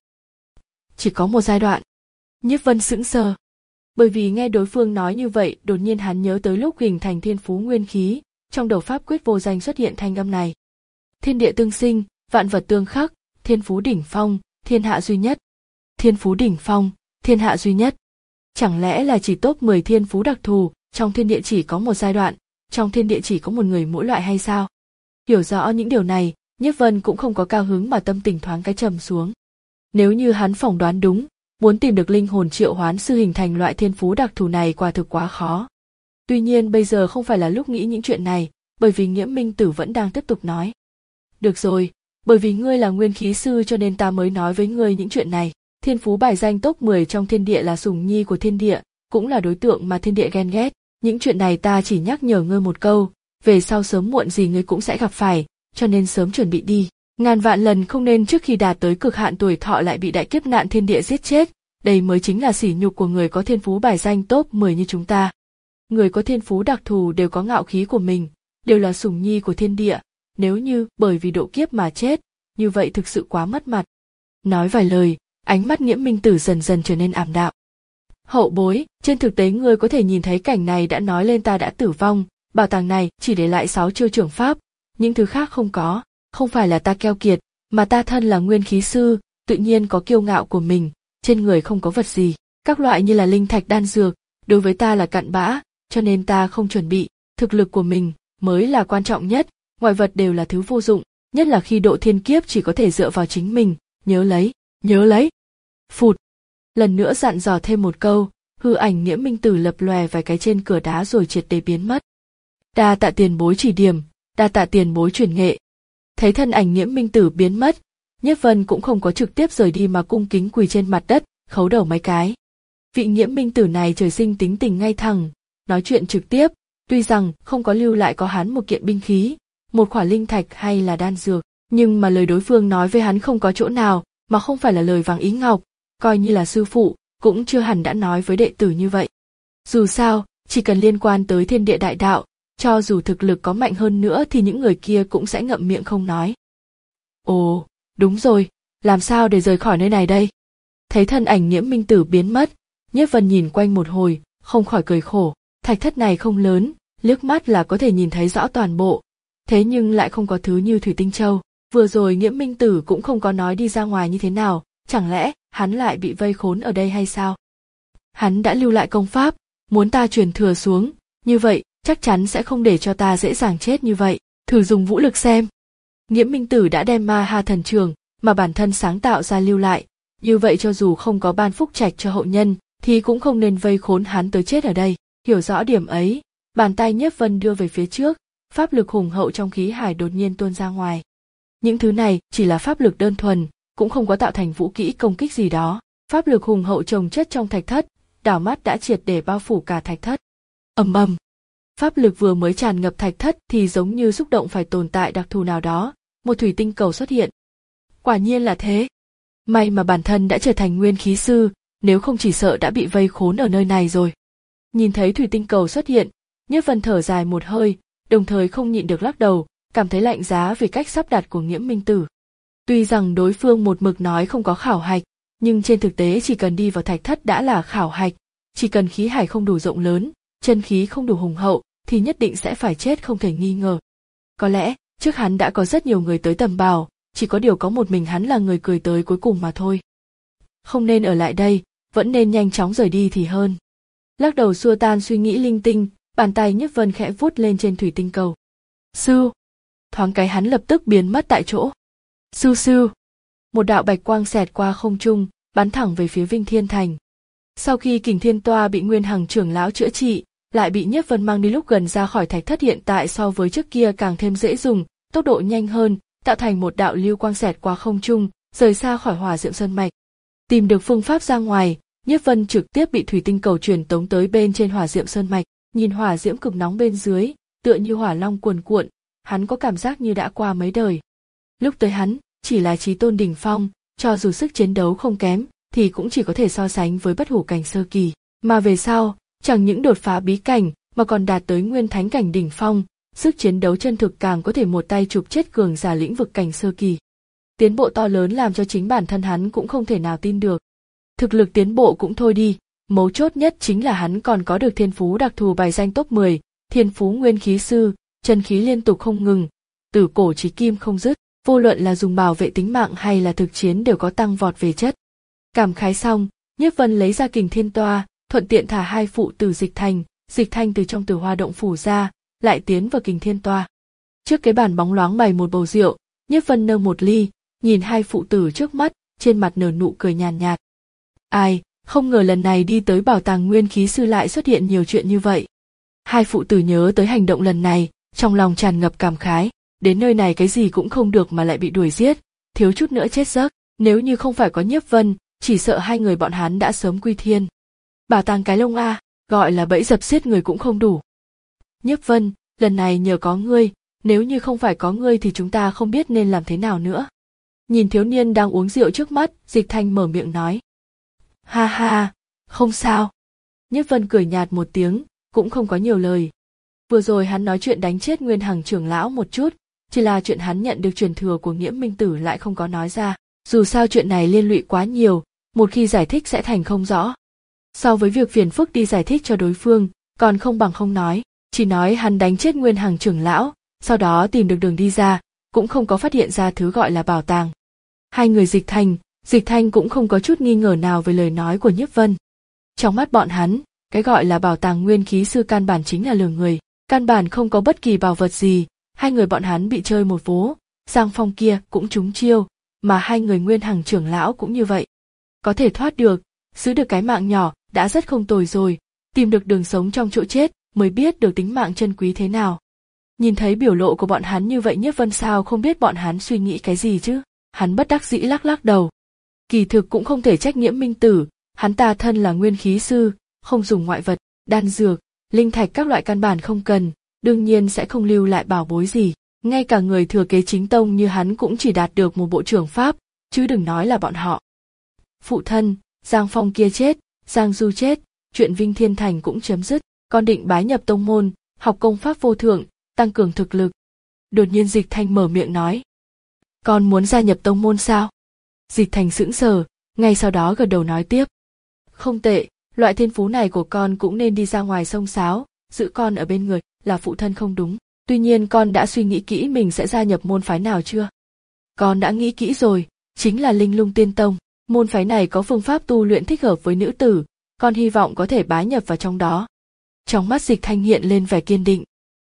Chỉ có một giai đoạn. Nhiếp Vân sững sờ. Bởi vì nghe đối phương nói như vậy, đột nhiên hắn nhớ tới lúc hình thành thiên phú nguyên khí, trong đầu pháp quyết vô danh xuất hiện thanh âm này. Thiên địa tương sinh, vạn vật tương khắc, thiên phú đỉnh phong, thiên hạ duy nhất. Thiên phú đỉnh phong, thiên hạ duy nhất. Chẳng lẽ là chỉ top mười thiên phú đặc thù, trong thiên địa chỉ có một giai đoạn, trong thiên địa chỉ có một người mỗi loại hay sao? Hiểu rõ những điều này, Nhiếp Vân cũng không có cao hứng mà tâm tình thoáng cái trầm xuống. Nếu như hắn phỏng đoán đúng, muốn tìm được linh hồn triệu hoán sư hình thành loại thiên phú đặc thù này quả thực quá khó. Tuy nhiên bây giờ không phải là lúc nghĩ những chuyện này, bởi vì Nghiễm Minh Tử vẫn đang tiếp tục nói. Được rồi, bởi vì ngươi là nguyên khí sư cho nên ta mới nói với ngươi những chuyện này. Thiên phú bài danh top mười trong thiên địa là sủng nhi của thiên địa, cũng là đối tượng mà thiên địa ghen ghét. Những chuyện này ta chỉ nhắc nhở ngươi một câu, về sau sớm muộn gì ngươi cũng sẽ gặp phải, cho nên sớm chuẩn bị đi. Ngàn vạn lần không nên trước khi đạt tới cực hạn tuổi thọ lại bị đại kiếp nạn thiên địa giết chết, đây mới chính là sỉ nhục của người có thiên phú bài danh top mười như chúng ta. Người có thiên phú đặc thù đều có ngạo khí của mình, đều là sủng nhi của thiên địa, nếu như bởi vì độ kiếp mà chết, như vậy thực sự quá mất mặt. Nói vài lời, ánh mắt Nghiễm Minh Tử dần dần trở nên ảm đạm. Hậu bối, trên thực tế ngươi có thể nhìn thấy cảnh này đã nói lên ta đã tử vong, bảo tàng này chỉ để lại sáu chiêu trưởng pháp, những thứ khác không có, không phải là ta keo kiệt, mà ta thân là nguyên khí sư, tự nhiên có kiêu ngạo của mình, trên người không có vật gì, các loại như là linh thạch đan dược, đối với ta là cặn bã, cho nên ta không chuẩn bị, thực lực của mình mới là quan trọng nhất, ngoại vật đều là thứ vô dụng, nhất là khi độ thiên kiếp chỉ có thể dựa vào chính mình, nhớ lấy, nhớ lấy. Phụt. Lần nữa dặn dò thêm một câu, hư ảnh Nghiễm Minh Tử lập lòe vài cái trên cửa đá rồi triệt để biến mất. Đa tạ tiền bối chỉ điểm, đa tạ tiền bối truyền nghệ. Thấy thân ảnh Nghiễm Minh Tử biến mất, Nhiếp Vân cũng không có trực tiếp rời đi mà cung kính quỳ trên mặt đất, khấu đầu mấy cái. Vị Nghiễm Minh Tử này trời sinh tính tình ngay thẳng, nói chuyện trực tiếp, tuy rằng không có lưu lại có hắn một kiện binh khí, một khỏa linh thạch hay là đan dược, nhưng mà lời đối phương nói với hắn không có chỗ nào mà không phải là lời vàng ý ngọc, coi như là sư phụ, cũng chưa hẳn đã nói với đệ tử như vậy. Dù sao, chỉ cần liên quan tới thiên địa đại đạo, cho dù thực lực có mạnh hơn nữa thì những người kia cũng sẽ ngậm miệng không nói. Ồ, đúng rồi, làm sao để rời khỏi nơi này đây? Thấy thân ảnh Nghiễm Minh Tử biến mất, Nhiếp Vân nhìn quanh một hồi, không khỏi cười khổ, thạch thất này không lớn, liếc mắt là có thể nhìn thấy rõ toàn bộ, thế nhưng lại không có thứ như thủy tinh châu. Vừa rồi Nghiễm Minh Tử cũng không có nói đi ra ngoài như thế nào, chẳng lẽ hắn lại bị vây khốn ở đây hay sao? Hắn đã lưu lại công pháp, muốn ta truyền thừa xuống, như vậy chắc chắn sẽ không để cho ta dễ dàng chết như vậy, thử dùng vũ lực xem. Nghiễm Minh Tử đã đem Ma Ha Thần Trường mà bản thân sáng tạo ra lưu lại, như vậy cho dù không có ban phúc trạch cho hậu nhân, thì cũng không nên vây khốn hắn tới chết ở đây. Hiểu rõ điểm ấy, bàn tay Nhiếp Vân đưa về phía trước, pháp lực hùng hậu trong khí hải đột nhiên tuôn ra ngoài. Những thứ này chỉ là pháp lực đơn thuần, cũng không có tạo thành vũ kỹ công kích gì đó. Pháp lực hùng hậu chồng chất trong thạch thất, đảo mắt đã triệt để bao phủ cả thạch thất. Ầm ầm. Pháp lực vừa mới tràn ngập thạch thất thì giống như xúc động phải tồn tại đặc thù nào đó, một thủy tinh cầu xuất hiện. Quả nhiên là thế. May mà bản thân đã trở thành nguyên khí sư, nếu không chỉ sợ đã bị vây khốn ở nơi này rồi. Nhìn thấy thủy tinh cầu xuất hiện, Nhiếp Vân thở dài một hơi, đồng thời không nhịn được lắc đầu, cảm thấy lạnh giá vì cách sắp đặt của Nghiễm Minh Tử. Tuy rằng đối phương một mực nói không có khảo hạch, nhưng trên thực tế chỉ cần đi vào thạch thất đã là khảo hạch, chỉ cần khí hải không đủ rộng lớn, chân khí không đủ hùng hậu, thì nhất định sẽ phải chết không thể nghi ngờ. Có lẽ, trước hắn đã có rất nhiều người tới tầm bảo, chỉ có điều có một mình hắn là người cười tới cuối cùng mà thôi. Không nên ở lại đây, vẫn nên nhanh chóng rời đi thì hơn. Lắc đầu xua tan suy nghĩ linh tinh, bàn tay Nhiếp Vân khẽ vuốt lên trên thủy tinh cầu. Sư! Thoáng cái hắn lập tức biến mất tại chỗ. Sư sư! Một đạo bạch quang xẹt qua không trung, bắn thẳng về phía Vinh Thiên Thành. Sau khi Kình Thiên Toa bị Nguyên Hằng trưởng lão chữa trị, lại bị Nhiếp Vân mang đi lúc gần ra khỏi thạch thất hiện tại so với trước kia càng thêm dễ dùng, tốc độ nhanh hơn, tạo thành một đạo lưu quang xẹt qua không trung, rời xa khỏi Hỏa Diệm Sơn mạch. Tìm được phương pháp ra ngoài, Nhiếp Vân trực tiếp bị thủy tinh cầu truyền tống tới bên trên Hỏa Diệm Sơn mạch, nhìn hỏa diễm cực nóng bên dưới, tựa như hỏa long cuồn cuộn, hắn có cảm giác như đã qua mấy đời. Lúc tới hắn, chỉ là chí tôn đỉnh phong, cho dù sức chiến đấu không kém, thì cũng chỉ có thể so sánh với bất hủ cảnh sơ kỳ, mà về sau, chẳng những đột phá bí cảnh, mà còn đạt tới nguyên thánh cảnh đỉnh phong, sức chiến đấu chân thực càng có thể một tay chụp chết cường giả lĩnh vực cảnh sơ kỳ. Tiến bộ to lớn làm cho chính bản thân hắn cũng không thể nào tin được. Thực lực tiến bộ cũng thôi đi, mấu chốt nhất chính là hắn còn có được thiên phú đặc thù bài danh top mười, thiên phú nguyên khí sư, chân khí liên tục không ngừng, từ cổ chí kim không dứt, vô luận là dùng bảo vệ tính mạng hay là thực chiến đều có tăng vọt về chất. Cảm khái xong, Nhiếp Vân lấy ra Kình Thiên Toa, thuận tiện thả hai phụ tử Dịch Thành, Dịch Thanh từ trong Tử Hoa động phủ ra, lại tiến vào Kình Thiên Toa. Trước cái bàn bóng loáng bày một bầu rượu, Nhiếp Vân nâng một ly, nhìn hai phụ tử trước mắt, trên mặt nở nụ cười nhàn nhạt. Ai, không ngờ lần này đi tới bảo tàng nguyên khí sư lại xuất hiện nhiều chuyện như vậy. Hai phụ tử nhớ tới hành động lần này, trong lòng tràn ngập cảm khái, đến nơi này cái gì cũng không được mà lại bị đuổi giết, thiếu chút nữa chết giấc, nếu như không phải có Nhiếp Vân, chỉ sợ hai người bọn hắn đã sớm quy thiên. Bảo tàng cái lông a, gọi là bẫy dập giết người cũng không đủ. Nhiếp Vân, lần này nhờ có ngươi, nếu như không phải có ngươi thì chúng ta không biết nên làm thế nào nữa. Nhìn thiếu niên đang uống rượu trước mắt, Dịch Thanh mở miệng nói. Ha ha, không sao. Nhiếp Vân cười nhạt một tiếng, cũng không có nhiều lời. Vừa rồi hắn nói chuyện đánh chết Nguyên Hằng trưởng lão một chút, chỉ là chuyện hắn nhận được truyền thừa của Nghiễm Minh Tử lại không có nói ra. Dù sao chuyện này liên lụy quá nhiều, một khi giải thích sẽ thành không rõ. So với việc phiền phức đi giải thích cho đối phương, còn không bằng không nói, chỉ nói hắn đánh chết Nguyên Hằng trưởng lão, sau đó tìm được đường đi ra, cũng không có phát hiện ra thứ gọi là bảo tàng. Hai người Dịch Thành, Dịch Thanh cũng không có chút nghi ngờ nào về lời nói của Nhiếp Vân. Trong mắt bọn hắn, cái gọi là bảo tàng nguyên khí sư căn bản chính là lừa người, căn bản không có bất kỳ bảo vật gì, hai người bọn hắn bị chơi một vố, Giang Phong kia cũng trúng chiêu, mà hai người Nguyên Hằng trưởng lão cũng như vậy. Có thể thoát được, giữ được cái mạng nhỏ đã rất không tồi rồi, tìm được đường sống trong chỗ chết mới biết được tính mạng chân quý thế nào. Nhìn thấy biểu lộ của bọn hắn như vậy Nhiếp Vân sao không biết bọn hắn suy nghĩ cái gì chứ, hắn bất đắc dĩ lắc lắc đầu. Kỳ thực cũng không thể trách Nghiễm Minh Tử, hắn ta thân là nguyên khí sư, không dùng ngoại vật, đan dược, linh thạch các loại căn bản không cần, đương nhiên sẽ không lưu lại bảo bối gì. Ngay cả người thừa kế chính tông như hắn cũng chỉ đạt được một bộ trưởng pháp, chứ đừng nói là bọn họ. Phụ thân, Giang Phong kia chết, Giang Du chết, chuyện Vinh Thiên Thành cũng chấm dứt, con định bái nhập tông môn, học công pháp vô thượng, tăng cường thực lực. Đột nhiên Dịch Thanh mở miệng nói. Con muốn gia nhập tông môn sao? Dịch Thanh sững sờ, ngay sau đó gật đầu nói tiếp. Không tệ, loại thiên phú này của con cũng nên đi ra ngoài xông xáo, giữ con ở bên người, là phụ thân không đúng. Tuy nhiên con đã suy nghĩ kỹ mình sẽ gia nhập môn phái nào chưa? Con đã nghĩ kỹ rồi, chính là Linh Lung Tiên Tông. Môn phái này có phương pháp tu luyện thích hợp với nữ tử, con hy vọng có thể bái nhập vào trong đó. Trong mắt Dịch Thanh hiện lên vẻ kiên định.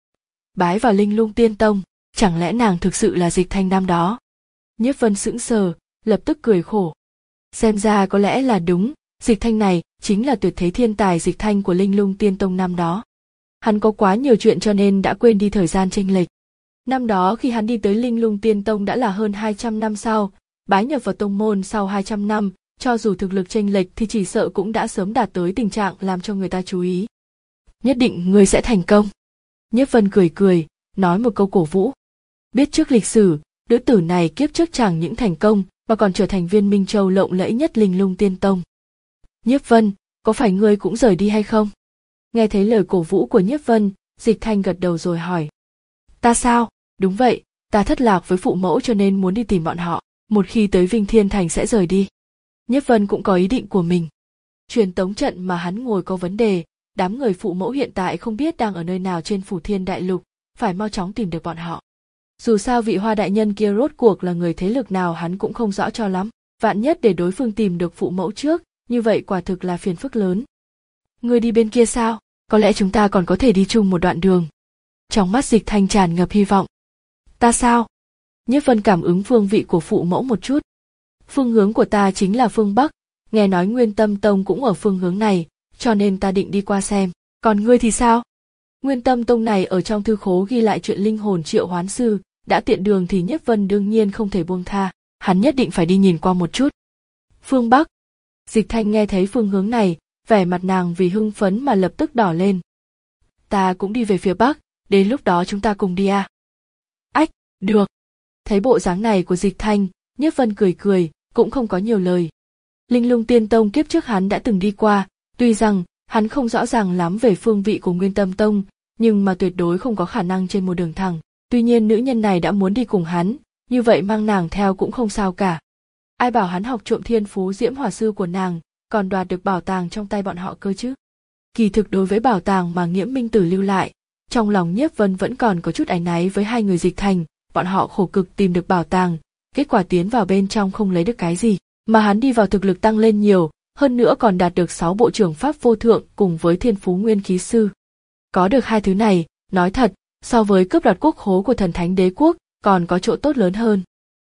Bái vào Linh Lung Tiên Tông, chẳng lẽ nàng thực sự là Dịch Thanh năm đó? Nhiếp Vân sững sờ, lập tức cười khổ. Xem ra có lẽ là đúng, Dịch Thanh này chính là tuyệt thế thiên tài Dịch Thanh của Linh Lung Tiên Tông năm đó. Hắn có quá nhiều chuyện cho nên đã quên đi thời gian chênh lệch. Năm đó khi hắn đi tới Linh Lung Tiên Tông đã là hơn hai trăm năm sau, bái nhập vào tông môn sau hai trăm năm, cho dù thực lực chênh lệch thì chỉ sợ cũng đã sớm đạt tới tình trạng làm cho người ta chú ý. Nhất định ngươi sẽ thành công. Nhiếp Vân cười cười, nói một câu cổ vũ. Biết trước lịch sử, nữ tử này kiếp trước chẳng những thành công mà còn trở thành viên Minh Châu lộng lẫy nhất Linh Lung Tiên Tông. Nhiếp Vân, có phải ngươi cũng rời đi hay không? Nghe thấy lời cổ vũ của Nhiếp Vân, Dịch Thanh gật đầu rồi hỏi. Ta sao? Đúng vậy, ta thất lạc với phụ mẫu cho nên muốn đi tìm bọn họ, một khi tới Vinh Thiên Thành sẽ rời đi. Nhiếp Vân cũng có ý định của mình. Truyền tống trận mà hắn ngồi có vấn đề, đám người phụ mẫu hiện tại không biết đang ở nơi nào trên Phủ Thiên Đại Lục, phải mau chóng tìm được bọn họ. Dù sao vị Hoa đại nhân kia rốt cuộc là người thế lực nào hắn cũng không rõ cho lắm, vạn nhất để đối phương tìm được phụ mẫu trước, như vậy quả thực là phiền phức lớn. Ngươi đi bên kia sao? Có lẽ chúng ta còn có thể đi chung một đoạn đường. Trong mắt Dịch Thanh tràn ngập hy vọng. Ta sao? Nhiếp Vân cảm ứng phương vị của phụ mẫu một chút. Phương hướng của ta chính là phương Bắc, nghe nói Nguyên Tâm Tông cũng ở phương hướng này, cho nên ta định đi qua xem. Còn ngươi thì sao? Nguyên Tâm Tông này ở trong thư khố ghi lại chuyện linh hồn triệu hoán sư, đã tiện đường thì Nhiếp Vân đương nhiên không thể buông tha, hắn nhất định phải đi nhìn qua một chút. Phương Bắc. Dịch Thanh nghe thấy phương hướng này, vẻ mặt nàng vì hưng phấn mà lập tức đỏ lên. Ta cũng đi về phía Bắc, đến lúc đó chúng ta cùng đi à? Ách, được. Thấy bộ dáng này của Dịch Thanh, Nhiếp Vân cười cười, cũng không có nhiều lời. Linh Lung Tiên Tông kiếp trước hắn đã từng đi qua, tuy rằng hắn không rõ ràng lắm về phương vị của Nguyên Tâm Tông, nhưng mà tuyệt đối không có khả năng trên một đường thẳng. Tuy nhiên nữ nhân này đã muốn đi cùng hắn, như vậy mang nàng theo cũng không sao cả. Ai bảo hắn học trộm thiên phú diễm hỏa sư của nàng, còn đoạt được bảo tàng trong tay bọn họ cơ chứ. Kỳ thực đối với bảo tàng mà Nghiễm Minh Tử lưu lại, trong lòng Nhiếp Vân vẫn còn có chút áy náy với hai người Dịch Thành, bọn họ khổ cực tìm được bảo tàng, kết quả tiến vào bên trong không lấy được cái gì, mà hắn đi vào thực lực tăng lên nhiều, hơn nữa còn đạt được sáu bộ trưởng pháp vô thượng cùng với thiên phú nguyên khí sư. Có được hai thứ này, nói thật, so với cướp đoạt quốc khố của thần thánh đế quốc, còn có chỗ tốt lớn hơn.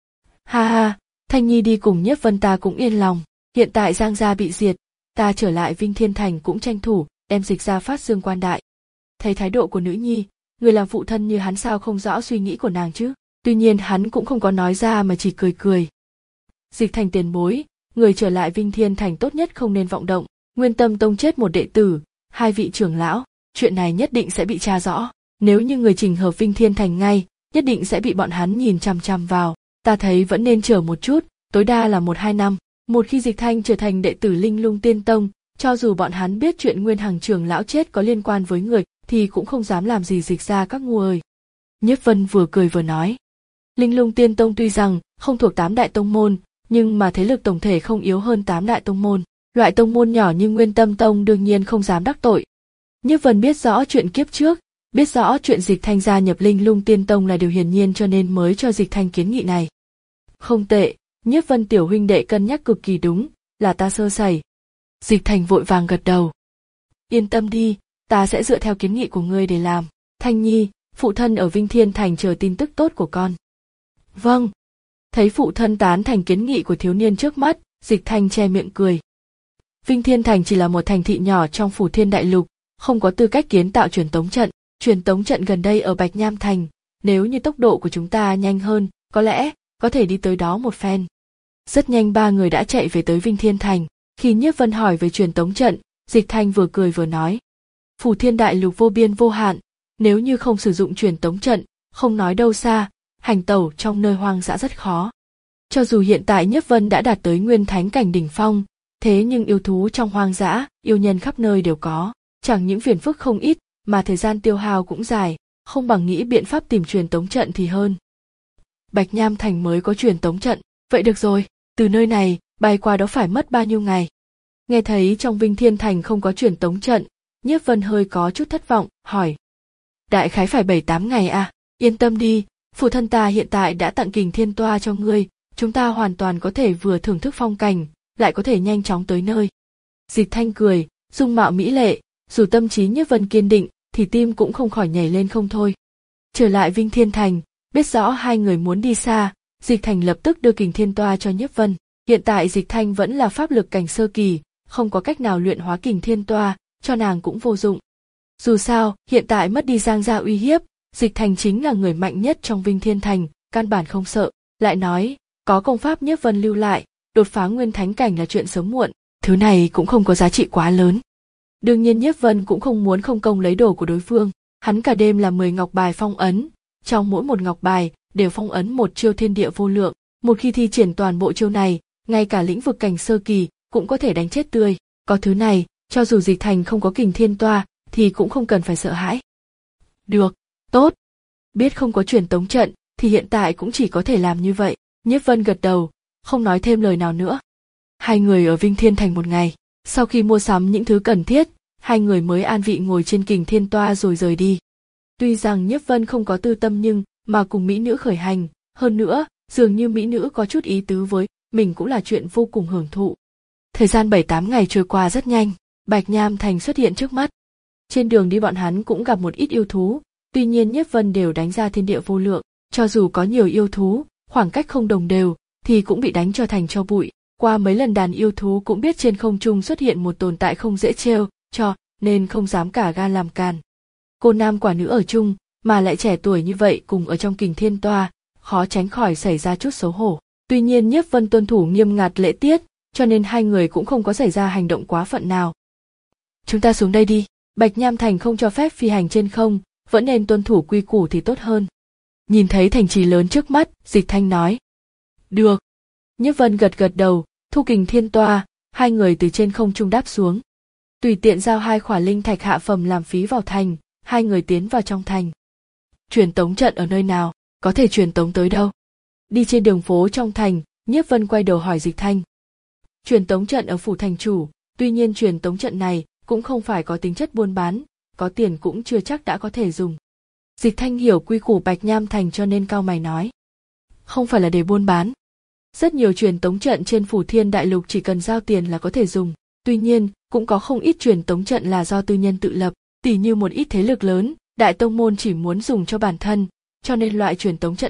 Ha ha, Thanh Nhi đi cùng Nhiếp Vân ta cũng yên lòng, hiện tại Giang gia bị diệt, ta trở lại Vinh Thiên Thành cũng tranh thủ, đem Dịch gia phát dương quan đại. Thấy thái độ của nữ nhi, người làm phụ thân như hắn sao không rõ suy nghĩ của nàng chứ, tuy nhiên hắn cũng không có nói ra mà chỉ cười cười. Dịch Thành tiền bối, người trở lại Vinh Thiên Thành tốt nhất không nên vọng động, Nguyên Tâm Tông chết một đệ tử, hai vị trưởng lão, chuyện này nhất định sẽ bị tra rõ, nếu như người trình hợp Vinh Thiên Thành ngay, nhất định sẽ bị bọn hắn nhìn chằm chằm vào, ta thấy vẫn nên chờ một chút, tối đa là một hai năm, một khi Dịch Thanh trở thành đệ tử Linh Lung Tiên Tông, cho dù bọn hắn biết chuyện Nguyên Hằng trưởng lão chết có liên quan với người, thì cũng không dám làm gì Dịch gia các ngu ơi. Nhiếp Vân vừa cười vừa nói, Linh Lung Tiên Tông tuy rằng không thuộc tám đại tông môn, nhưng mà thế lực tổng thể không yếu hơn tám đại tông môn, loại tông môn nhỏ như Nguyên Tâm Tông đương nhiên không dám đắc tội. Nhiếp Vân biết rõ chuyện kiếp trước, biết rõ chuyện Dịch Thanh gia nhập Linh Lung Tiên Tông là điều hiển nhiên cho nên mới cho Dịch Thanh kiến nghị này. Không tệ, Nhiếp Vân tiểu huynh đệ cân nhắc cực kỳ đúng, là ta sơ sẩy. Dịch Thanh vội vàng gật đầu. Yên tâm đi, ta sẽ dựa theo kiến nghị của ngươi để làm. Thanh Nhi, phụ thân ở Vinh Thiên Thành chờ tin tức tốt của con. Vâng. Thấy phụ thân tán thành kiến nghị của thiếu niên trước mắt, Dịch Thanh che miệng cười. Vinh Thiên Thành chỉ là một thành thị nhỏ trong Phủ Thiên Đại Lục, không có tư cách kiến tạo truyền tống trận. Truyền tống trận gần đây ở Bạch Nham Thành, nếu như tốc độ của chúng ta nhanh hơn, có lẽ có thể đi tới đó một phen. Rất nhanh ba người đã chạy về tới Vinh Thiên Thành. Khi Nhiếp Vân hỏi về truyền tống trận, Dịch Thanh vừa cười vừa nói. Phủ Thiên Đại Lục vô biên vô hạn, nếu như không sử dụng truyền tống trận, không nói đâu xa, hành tẩu trong nơi hoang dã rất khó. Cho dù hiện tại Nhiếp Vân đã đạt tới Nguyên Thánh cảnh đỉnh phong, thế nhưng yêu thú trong hoang dã, yêu nhân khắp nơi đều có, chẳng những phiền phức không ít, mà thời gian tiêu hao cũng dài, không bằng nghĩ biện pháp tìm truyền tống trận thì hơn. Bạch Nham Thành mới có truyền tống trận, vậy được rồi, từ nơi này, bay qua đó phải mất bao nhiêu ngày. Nghe thấy trong Vinh Thiên Thành không có truyền tống trận, Nhiếp Vân hơi có chút thất vọng, hỏi. Đại khái phải bảy tám ngày à, yên tâm đi, phụ thân ta hiện tại đã tặng Kình Thiên Toa cho ngươi, chúng ta hoàn toàn có thể vừa thưởng thức phong cảnh, lại có thể nhanh chóng tới nơi. Dịch Thanh cười, dung mạo mỹ lệ, dù tâm trí Nhiếp Vân kiên định, thì tim cũng không khỏi nhảy lên không thôi. Trở lại Vinh Thiên Thành, biết rõ hai người muốn đi xa, Dịch Thành lập tức đưa Kình Thiên Toa cho Nhiếp Vân. Hiện tại Dịch Thanh vẫn là pháp lực cảnh sơ kỳ, không có cách nào luyện hóa Kình Thiên Toa, cho nàng cũng vô dụng. Dù sao, hiện tại mất đi Giang gia uy hiếp, Dịch Thành chính là người mạnh nhất trong Vinh Thiên Thành, căn bản không sợ. Lại nói, có công pháp Nhiếp Vân lưu lại, đột phá Nguyên Thánh cảnh là chuyện sớm muộn, thứ này cũng không có giá trị quá lớn. Đương nhiên Nhiếp Vân cũng không muốn không công lấy đồ của đối phương, hắn cả đêm là mười ngọc bài phong ấn, trong mỗi một ngọc bài đều phong ấn một chiêu thiên địa vô lượng, một khi thi triển toàn bộ chiêu này, ngay cả lĩnh vực cảnh sơ kỳ cũng có thể đánh chết tươi, có thứ này, cho dù Dịch Thành không có Kình Thiên Toa thì cũng không cần phải sợ hãi. Được, tốt. Biết không có truyền tống trận thì hiện tại cũng chỉ có thể làm như vậy, Nhiếp Vân gật đầu, không nói thêm lời nào nữa. Hai người ở Vinh Thiên Thành một ngày, sau khi mua sắm những thứ cần thiết, hai người mới an vị ngồi trên Kình Thiên Toa rồi rời đi. Tuy rằng Nhiếp Vân không có tư tâm nhưng mà cùng mỹ nữ khởi hành, hơn nữa, dường như mỹ nữ có chút ý tứ với mình cũng là chuyện vô cùng hưởng thụ. Thời gian bảy tám ngày trôi qua rất nhanh, Bạch Nham Thành xuất hiện trước mắt. Trên đường đi bọn hắn cũng gặp một ít yêu thú, tuy nhiên Nhiếp Vân đều đánh ra thiên địa vô lượng, cho dù có nhiều yêu thú, khoảng cách không đồng đều, thì cũng bị đánh cho thành tro bụi. Qua mấy lần đàn yêu thú cũng biết trên không trung xuất hiện một tồn tại không dễ trêu, cho nên không dám cả gan làm càn. Cô nam quả nữ ở chung, mà lại trẻ tuổi như vậy cùng ở trong Kình Thiên Toa, khó tránh khỏi xảy ra chút xấu hổ. Tuy nhiên Nhiếp Vân tuân thủ nghiêm ngặt lễ tiết, cho nên hai người cũng không có xảy ra hành động quá phận nào. Chúng ta xuống đây đi, Bạch Nham Thành không cho phép phi hành trên không, vẫn nên tuân thủ quy củ thì tốt hơn. Nhìn thấy thành trì lớn trước mắt, Dịch Thanh nói. Được. Nhiếp Vân gật gật đầu, thu Kình Thiên Toa, hai người từ trên không trung đáp xuống. Tùy tiện giao hai khỏa linh thạch hạ phẩm làm phí vào thành, hai người tiến vào trong thành. Truyền tống trận ở nơi nào, có thể truyền tống tới đâu? Đi trên đường phố trong thành, Nhiếp Vân quay đầu hỏi Dịch Thanh. Truyền tống trận ở phủ thành chủ, tuy nhiên truyền tống trận này cũng không phải có tính chất buôn bán, có tiền cũng chưa chắc đã có thể dùng. Dịch Thanh hiểu quy củ Bạch Nham Thành cho nên cau mày nói. Không phải là để buôn bán. Rất nhiều truyền tống trận trên Phủ Thiên Đại Lục chỉ cần giao tiền là có thể dùng, tuy nhiên cũng có không ít truyền tống trận là do tư nhân tự lập, tỉ như một ít thế lực lớn, đại tông môn chỉ muốn dùng cho bản thân, cho nên loại truyền tống trận này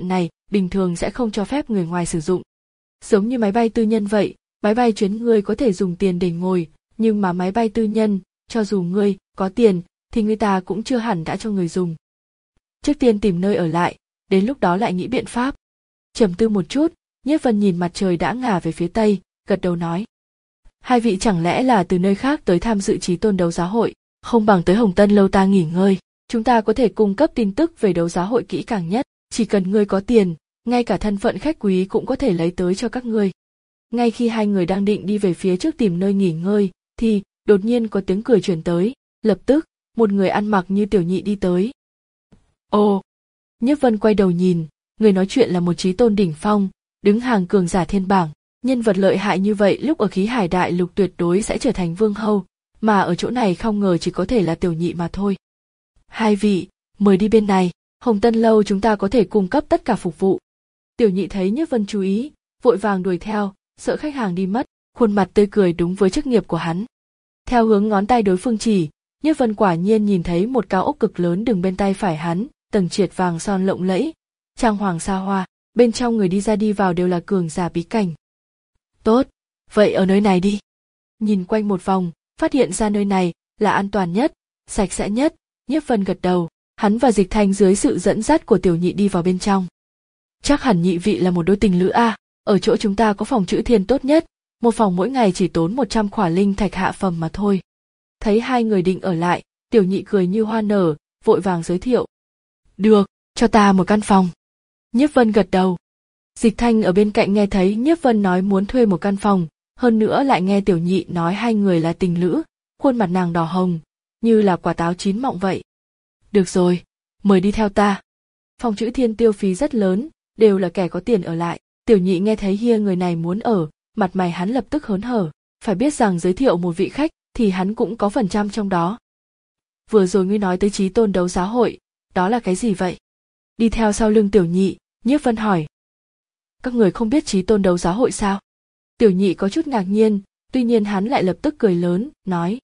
bình thường sẽ không cho phép người ngoài sử dụng. Giống như máy bay tư nhân vậy, máy bay chuyến ngươi có thể dùng tiền để ngồi, nhưng mà máy bay tư nhân, cho dù ngươi có tiền, thì người ta cũng chưa hẳn đã cho người dùng. Trước tiên tìm nơi ở lại, đến lúc đó lại nghĩ biện pháp. Trầm tư một chút, Nhiếp Vân nhìn mặt trời đã ngả về phía tây, gật đầu nói. Hai vị chẳng lẽ là từ nơi khác tới tham dự Chí Tôn đấu giá hội, không bằng tới Hồng Tân lâu ta nghỉ ngơi. Chúng ta có thể cung cấp tin tức về đấu giá hội kỹ càng nhất, chỉ cần ngươi có tiền, ngay cả thân phận khách quý cũng có thể lấy tới cho các ngươi. Ngay khi hai người đang định đi về phía trước tìm nơi nghỉ ngơi, thì đột nhiên có tiếng cười truyền tới, lập tức, một người ăn mặc như Tiểu Nhị đi tới. Ồ! Nhiếp Vân quay đầu nhìn, người nói chuyện là một Chí Tôn đỉnh phong, đứng hàng cường giả thiên bảng, nhân vật lợi hại như vậy lúc ở Khí Hải Đại Lục tuyệt đối sẽ trở thành vương hầu, mà ở chỗ này không ngờ chỉ có thể là Tiểu Nhị mà thôi. Hai vị, mời đi bên này, Hồng Tân lâu chúng ta có thể cung cấp tất cả phục vụ. Tiểu Nhị thấy Nhiếp Vân chú ý, vội vàng đuổi theo, sợ khách hàng đi mất, khuôn mặt tươi cười đúng với chức nghiệp của hắn. Theo hướng ngón tay đối phương chỉ, Nhiếp Vân quả nhiên nhìn thấy một cao ốc cực lớn đứng bên tay phải hắn, tầng triệt vàng son lộng lẫy, trang hoàng xa hoa, bên trong người đi ra đi vào đều là cường giả bí cảnh. Tốt, vậy ở nơi này đi. Nhìn quanh một vòng, phát hiện ra nơi này là an toàn nhất, sạch sẽ nhất, Nhiếp Vân gật đầu, hắn và Dịch Thanh dưới sự dẫn dắt của Tiểu Nhị đi vào bên trong. Chắc hẳn nhị vị là một đôi tình lữ a, ở chỗ chúng ta có phòng trữ thiên tốt nhất, một phòng mỗi ngày chỉ tốn một trăm khỏa linh thạch hạ phẩm mà thôi. Thấy hai người định ở lại, Tiểu Nhị cười như hoa nở, vội vàng giới thiệu. Được, cho ta một căn phòng. Nhiếp Vân gật đầu. Dịch Thanh ở bên cạnh nghe thấy Nhiếp Vân nói muốn thuê một căn phòng, hơn nữa lại nghe Tiểu Nhị nói hai người là tình lữ, khuôn mặt nàng đỏ hồng, như là quả táo chín mọng vậy. Được rồi, mời đi theo ta. Phòng trữ thiên tiêu phí rất lớn, đều là kẻ có tiền ở lại. Tiểu Nhị nghe thấy hia người này muốn ở, mặt mày hắn lập tức hớn hở, phải biết rằng giới thiệu một vị khách thì hắn cũng có phần trăm trong đó. Vừa rồi ngươi nói tới Chí Tôn đấu giá hội, đó là cái gì vậy? Đi theo sau lưng Tiểu Nhị, Nhiếp Vân hỏi. Các người không biết Chí Tôn đấu giá hội sao? Tiểu Nhị có chút ngạc nhiên, tuy nhiên hắn lại lập tức cười lớn, nói.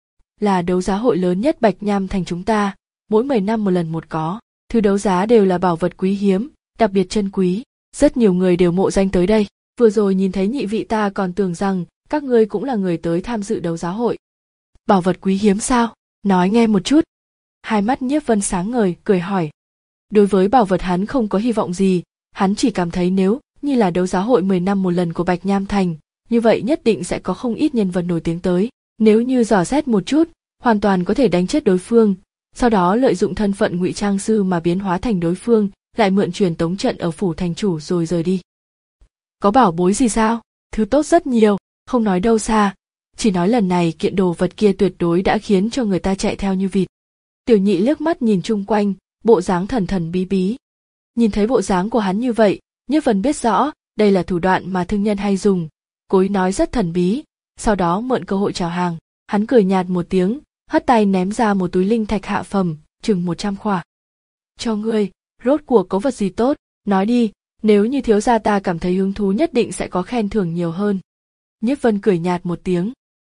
Là đấu giá hội lớn nhất Bạch Nham thành chúng ta, mỗi mười năm một lần một có, thứ đấu giá đều là bảo vật quý hiếm, đặc biệt chân quý, rất nhiều người đều mộ danh tới đây. Vừa rồi nhìn thấy nhị vị ta còn tưởng rằng các ngươi cũng là người tới tham dự đấu giá hội. Bảo vật quý hiếm sao? Nói nghe một chút. Hai mắt Nhiếp Vân sáng ngời, cười hỏi. Đối với bảo vật hắn không có hy vọng gì, hắn chỉ cảm thấy nếu như là đấu giá hội mười năm một lần của Bạch Nham Thành, như vậy nhất định sẽ có không ít nhân vật nổi tiếng tới. Nếu như dò xét một chút, hoàn toàn có thể đánh chết đối phương, sau đó lợi dụng thân phận ngụy trang sư mà biến hóa thành đối phương, lại mượn truyền tống trận ở phủ thành chủ rồi rời đi. Có bảo bối gì sao? Thứ tốt rất nhiều, không nói đâu xa, chỉ nói lần này kiện đồ vật kia tuyệt đối đã khiến cho người ta chạy theo như vịt. Tiểu Nhị liếc mắt nhìn chung quanh, bộ dáng thần thần bí bí. Nhìn thấy bộ dáng của hắn như vậy, Nhiếp Vân biết rõ, đây là thủ đoạn mà thương nhân hay dùng, cố ý nói rất thần bí, sau đó mượn cơ hội chào hàng. Hắn cười nhạt một tiếng, hất tay ném ra một túi linh thạch hạ phẩm, chừng một trăm khỏa. Cho ngươi, rốt cuộc có vật gì tốt, nói đi, nếu như thiếu gia ta cảm thấy hứng thú nhất định sẽ có khen thưởng nhiều hơn. Nhiếp Vân cười nhạt một tiếng.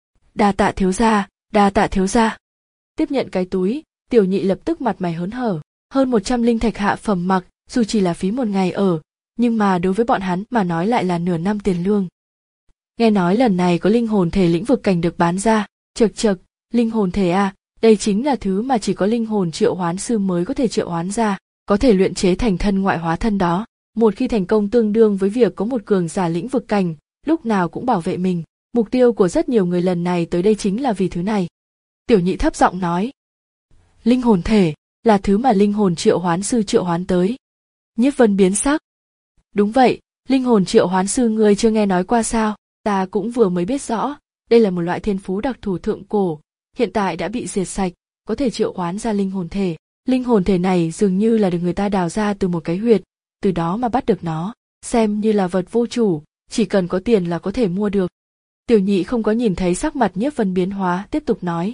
Đa tạ thiếu gia, đa tạ thiếu gia. Tiếp nhận cái túi, Tiểu Nhị lập tức mặt mày hớn hở, hơn một trăm linh thạch hạ phẩm mặc, dù chỉ là phí một ngày ở, nhưng mà đối với bọn hắn mà nói lại là nửa năm tiền lương. Nghe nói lần này có linh hồn thể lĩnh vực cảnh được bán ra, chật chật, linh hồn thể à, đây chính là thứ mà chỉ có linh hồn triệu hoán sư mới có thể triệu hoán ra, có thể luyện chế thành thân ngoại hóa thân đó. Một khi thành công tương đương với việc có một cường giả lĩnh vực cảnh, lúc nào cũng bảo vệ mình. Mục tiêu của rất nhiều người lần này tới đây chính là vì thứ này. Tiểu Nhị thấp giọng nói. Linh hồn thể, là thứ mà linh hồn triệu hoán sư triệu hoán tới. Nhiếp Vân biến sắc. Đúng vậy, linh hồn triệu hoán sư ngươi chưa nghe nói qua sao, ta cũng vừa mới biết rõ, đây là một loại thiên phú đặc thù thượng cổ, hiện tại đã bị diệt sạch, có thể triệu hoán ra linh hồn thể. Linh hồn thể này dường như là được người ta đào ra từ một cái huyệt, từ đó mà bắt được nó, xem như là vật vô chủ, chỉ cần có tiền là có thể mua được. Tiểu Nhị không có nhìn thấy sắc mặt Nhiếp Vân biến hóa, tiếp tục nói.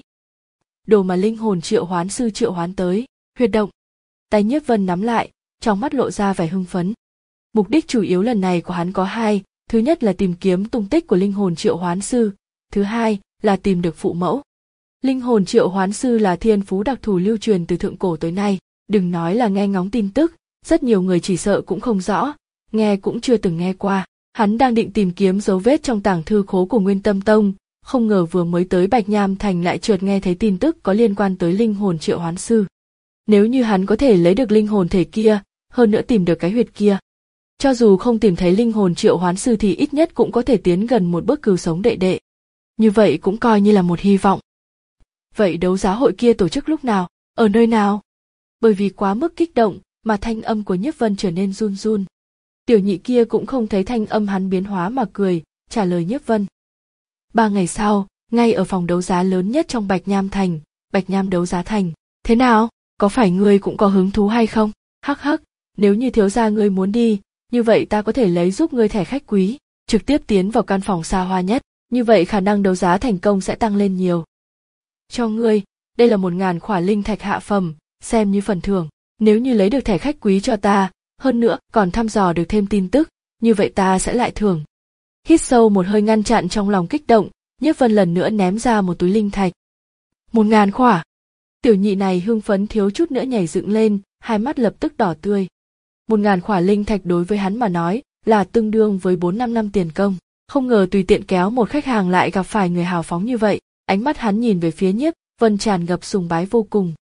Đồ mà linh hồn triệu hoán sư triệu hoán tới, huyệt động. Tay Nhiếp Vân nắm lại, trong mắt lộ ra vẻ hưng phấn. Mục đích chủ yếu lần này của hắn có hai, thứ nhất là tìm kiếm tung tích của linh hồn triệu hoán sư, thứ hai là tìm được phụ mẫu. Linh hồn triệu hoán sư là thiên phú đặc thù lưu truyền từ thượng cổ tới nay, đừng nói là nghe ngóng tin tức, rất nhiều người chỉ sợ cũng không rõ, nghe cũng chưa từng nghe qua. Hắn đang định tìm kiếm dấu vết trong tàng thư khố của Nguyên Tâm Tông, không ngờ vừa mới tới Bạch Nham Thành lại chợt nghe thấy tin tức có liên quan tới linh hồn triệu hoán sư. Nếu như hắn có thể lấy được linh hồn thể kia, hơn nữa tìm được cái huyệt kia, cho dù không tìm thấy linh hồn triệu hoán sư thì ít nhất cũng có thể tiến gần một bước cứu sống đệ đệ. Như vậy cũng coi như là một hy vọng. Vậy đấu giá hội kia tổ chức lúc nào, ở nơi nào? Bởi vì quá mức kích động mà thanh âm của Nhiếp Vân trở nên run run. Tiểu nhị kia cũng không thấy thanh âm hắn biến hóa mà cười, trả lời Nhiếp Vân. Ba ngày sau, ngay ở phòng đấu giá lớn nhất trong Bạch Nham Thành, Bạch Nham đấu giá thành. Thế nào, có phải ngươi cũng có hứng thú hay không? Hắc hắc, nếu như thiếu gia ngươi muốn đi, như vậy ta có thể lấy giúp ngươi thẻ khách quý, trực tiếp tiến vào căn phòng xa hoa nhất, như vậy khả năng đấu giá thành công sẽ tăng lên nhiều. Cho ngươi, đây là một ngàn khỏa linh thạch hạ phẩm, xem như phần thưởng, nếu như lấy được thẻ khách quý cho ta, hơn nữa còn thăm dò được thêm tin tức, như vậy ta sẽ lại thưởng. Hít sâu một hơi ngăn chặn trong lòng kích động, Nhiếp Vân lần nữa ném ra một túi linh thạch. Một ngàn khỏa. Tiểu nhị này hưng phấn thiếu chút nữa nhảy dựng lên, hai mắt lập tức đỏ tươi. Một ngàn khỏa linh thạch đối với hắn mà nói là tương đương với bốn năm năm tiền công. Không ngờ tùy tiện kéo một khách hàng lại gặp phải người hào phóng như vậy, ánh mắt hắn nhìn về phía Nhiếp Vân tràn ngập sùng bái vô cùng.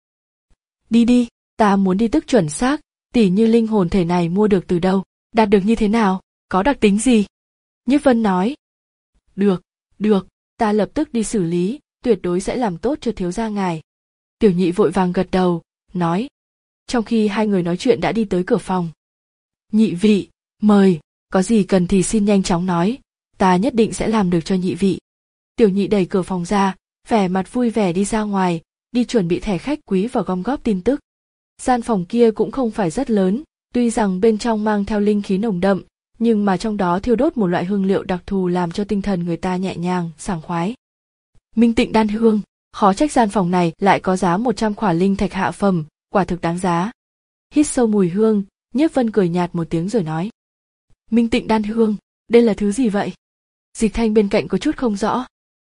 Đi đi, ta muốn đi tức chuẩn xác, tỉ như linh hồn thể này mua được từ đâu, đạt được như thế nào, có đặc tính gì? Nhiếp Vân nói. Được, được, ta lập tức đi xử lý, tuyệt đối sẽ làm tốt cho thiếu gia ngài. Tiểu nhị vội vàng gật đầu, nói. Trong khi hai người nói chuyện đã đi tới cửa phòng. Nhị vị, mời, có gì cần thì xin nhanh chóng nói, ta nhất định sẽ làm được cho nhị vị. Tiểu nhị đẩy cửa phòng ra, vẻ mặt vui vẻ đi ra ngoài, đi chuẩn bị thẻ khách quý và gom góp tin tức. Gian phòng kia cũng không phải rất lớn, tuy rằng bên trong mang theo linh khí nồng đậm, nhưng mà trong đó thiêu đốt một loại hương liệu đặc thù làm cho tinh thần người ta nhẹ nhàng, sảng khoái. Minh Tịnh đan hương, khó trách gian phòng này lại có giá một trăm khỏa linh thạch hạ phẩm, quả thực đáng giá. Hít sâu mùi hương, Nhiếp Vân cười nhạt một tiếng rồi nói. Minh Tịnh đan hương, đây là thứ gì vậy? Dịch Thanh bên cạnh có chút không rõ.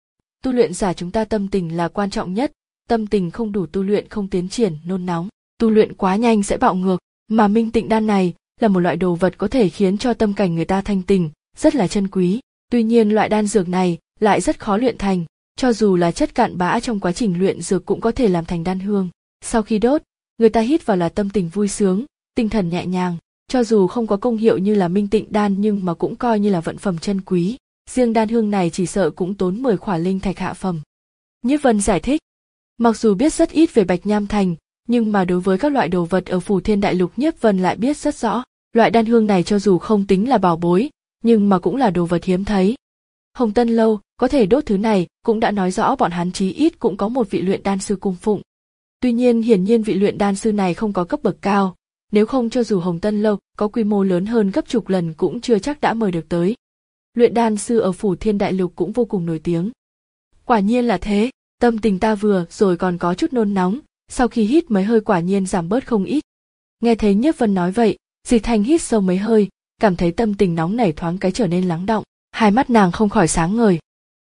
Tu luyện giả chúng ta tâm tình là quan trọng nhất, tâm tình không đủ tu luyện không tiến triển, nôn nóng, tu luyện quá nhanh sẽ bạo ngược, mà Minh Tịnh đan này là một loại đồ vật có thể khiến cho tâm cảnh người ta thanh tình, rất là chân quý. Tuy nhiên loại đan dược này lại rất khó luyện thành, cho dù là chất cặn bã trong quá trình luyện dược cũng có thể làm thành đan hương. Sau khi đốt, người ta hít vào là tâm tình vui sướng, tinh thần nhẹ nhàng, cho dù không có công hiệu như là Minh Tịnh đan nhưng mà cũng coi như là vận phẩm chân quý. Riêng đan hương này chỉ sợ cũng tốn mười khỏa linh thạch hạ phẩm. Nhiếp Vân giải thích. Mặc dù biết rất ít về Bạch Nham Thành, nhưng mà đối với các loại đồ vật ở Phù Thiên Đại Lục Nhiếp Vân lại biết rất rõ. Loại đan hương này cho dù không tính là bảo bối, nhưng mà cũng là đồ vật hiếm thấy. Hồng Tân Lâu có thể đốt thứ này cũng đã nói rõ bọn hắn chí ít cũng có một vị luyện đan sư cung phụng. Tuy nhiên hiển nhiên vị luyện đan sư này không có cấp bậc cao, nếu không cho dù Hồng Tân Lâu có quy mô lớn hơn gấp chục lần cũng chưa chắc đã mời được tới. Luyện đan sư ở Phủ Thiên Đại Lục cũng vô cùng nổi tiếng. Quả nhiên là thế, tâm tình ta vừa rồi còn có chút nôn nóng, sau khi hít mấy hơi quả nhiên giảm bớt không ít. Nghe thấy Nhiếp Vân nói vậy, Dịch Thanh hít sâu mấy hơi, cảm thấy tâm tình nóng nảy thoáng cái trở nên lắng đọng, hai mắt nàng không khỏi sáng ngời.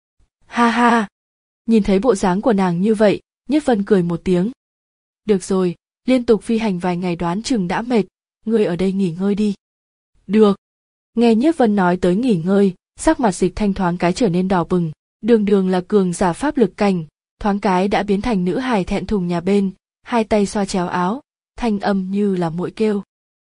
Ha ha! Nhìn thấy bộ dáng của nàng như vậy, Nhiếp Vân cười một tiếng. Được rồi, liên tục phi hành vài ngày đoán chừng đã mệt, ngươi ở đây nghỉ ngơi đi. Được. Nghe Nhiếp Vân nói tới nghỉ ngơi, sắc mặt Dịch Thanh thoáng cái trở nên đỏ bừng, đường đường là cường giả pháp lực cảnh, thoáng cái đã biến thành nữ hài thẹn thùng nhà bên, hai tay xoa chéo áo, thanh âm như là muội kêu.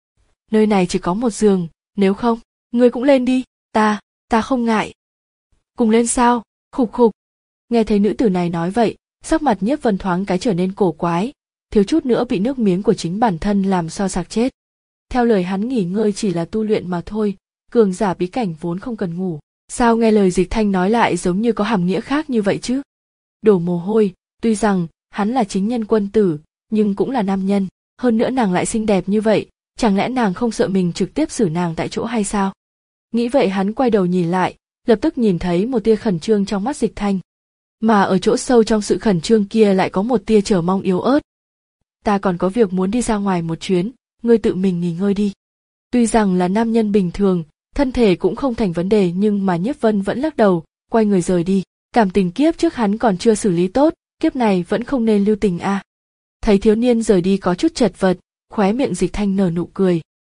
Nơi này chỉ có một giường, nếu không, ngươi cũng lên đi, ta, ta không ngại. Cùng lên sao, khục khục. Nghe thấy nữ tử này nói vậy, sắc mặt Nhiếp Vân thoáng cái trở nên cổ quái, thiếu chút nữa bị nước miếng của chính bản thân làm so sạc chết. Theo lời hắn nghỉ ngơi chỉ là tu luyện mà thôi, cường giả bí cảnh vốn không cần ngủ, sao nghe lời Dịch Thanh nói lại giống như có hàm nghĩa khác như vậy chứ? Đổ mồ hôi, tuy rằng hắn là chính nhân quân tử, nhưng cũng là nam nhân, hơn nữa nàng lại xinh đẹp như vậy, chẳng lẽ nàng không sợ mình trực tiếp xử nàng tại chỗ hay sao? Nghĩ vậy hắn quay đầu nhìn lại, lập tức nhìn thấy một tia khẩn trương trong mắt Dịch Thanh. Mà ở chỗ sâu trong sự khẩn trương kia lại có một tia chờ mong yếu ớt. Ta còn có việc muốn đi ra ngoài một chuyến, ngươi tự mình nghỉ ngơi đi. Tuy rằng là nam nhân bình thường, thân thể cũng không thành vấn đề nhưng mà Nhiếp Vân vẫn lắc đầu, quay người rời đi. Cảm tình kiếp trước hắn còn chưa xử lý tốt, kiếp này vẫn không nên lưu tình a. À. Thấy thiếu niên rời đi có chút chật vật, khóe miệng Dịch Thanh nở nụ cười,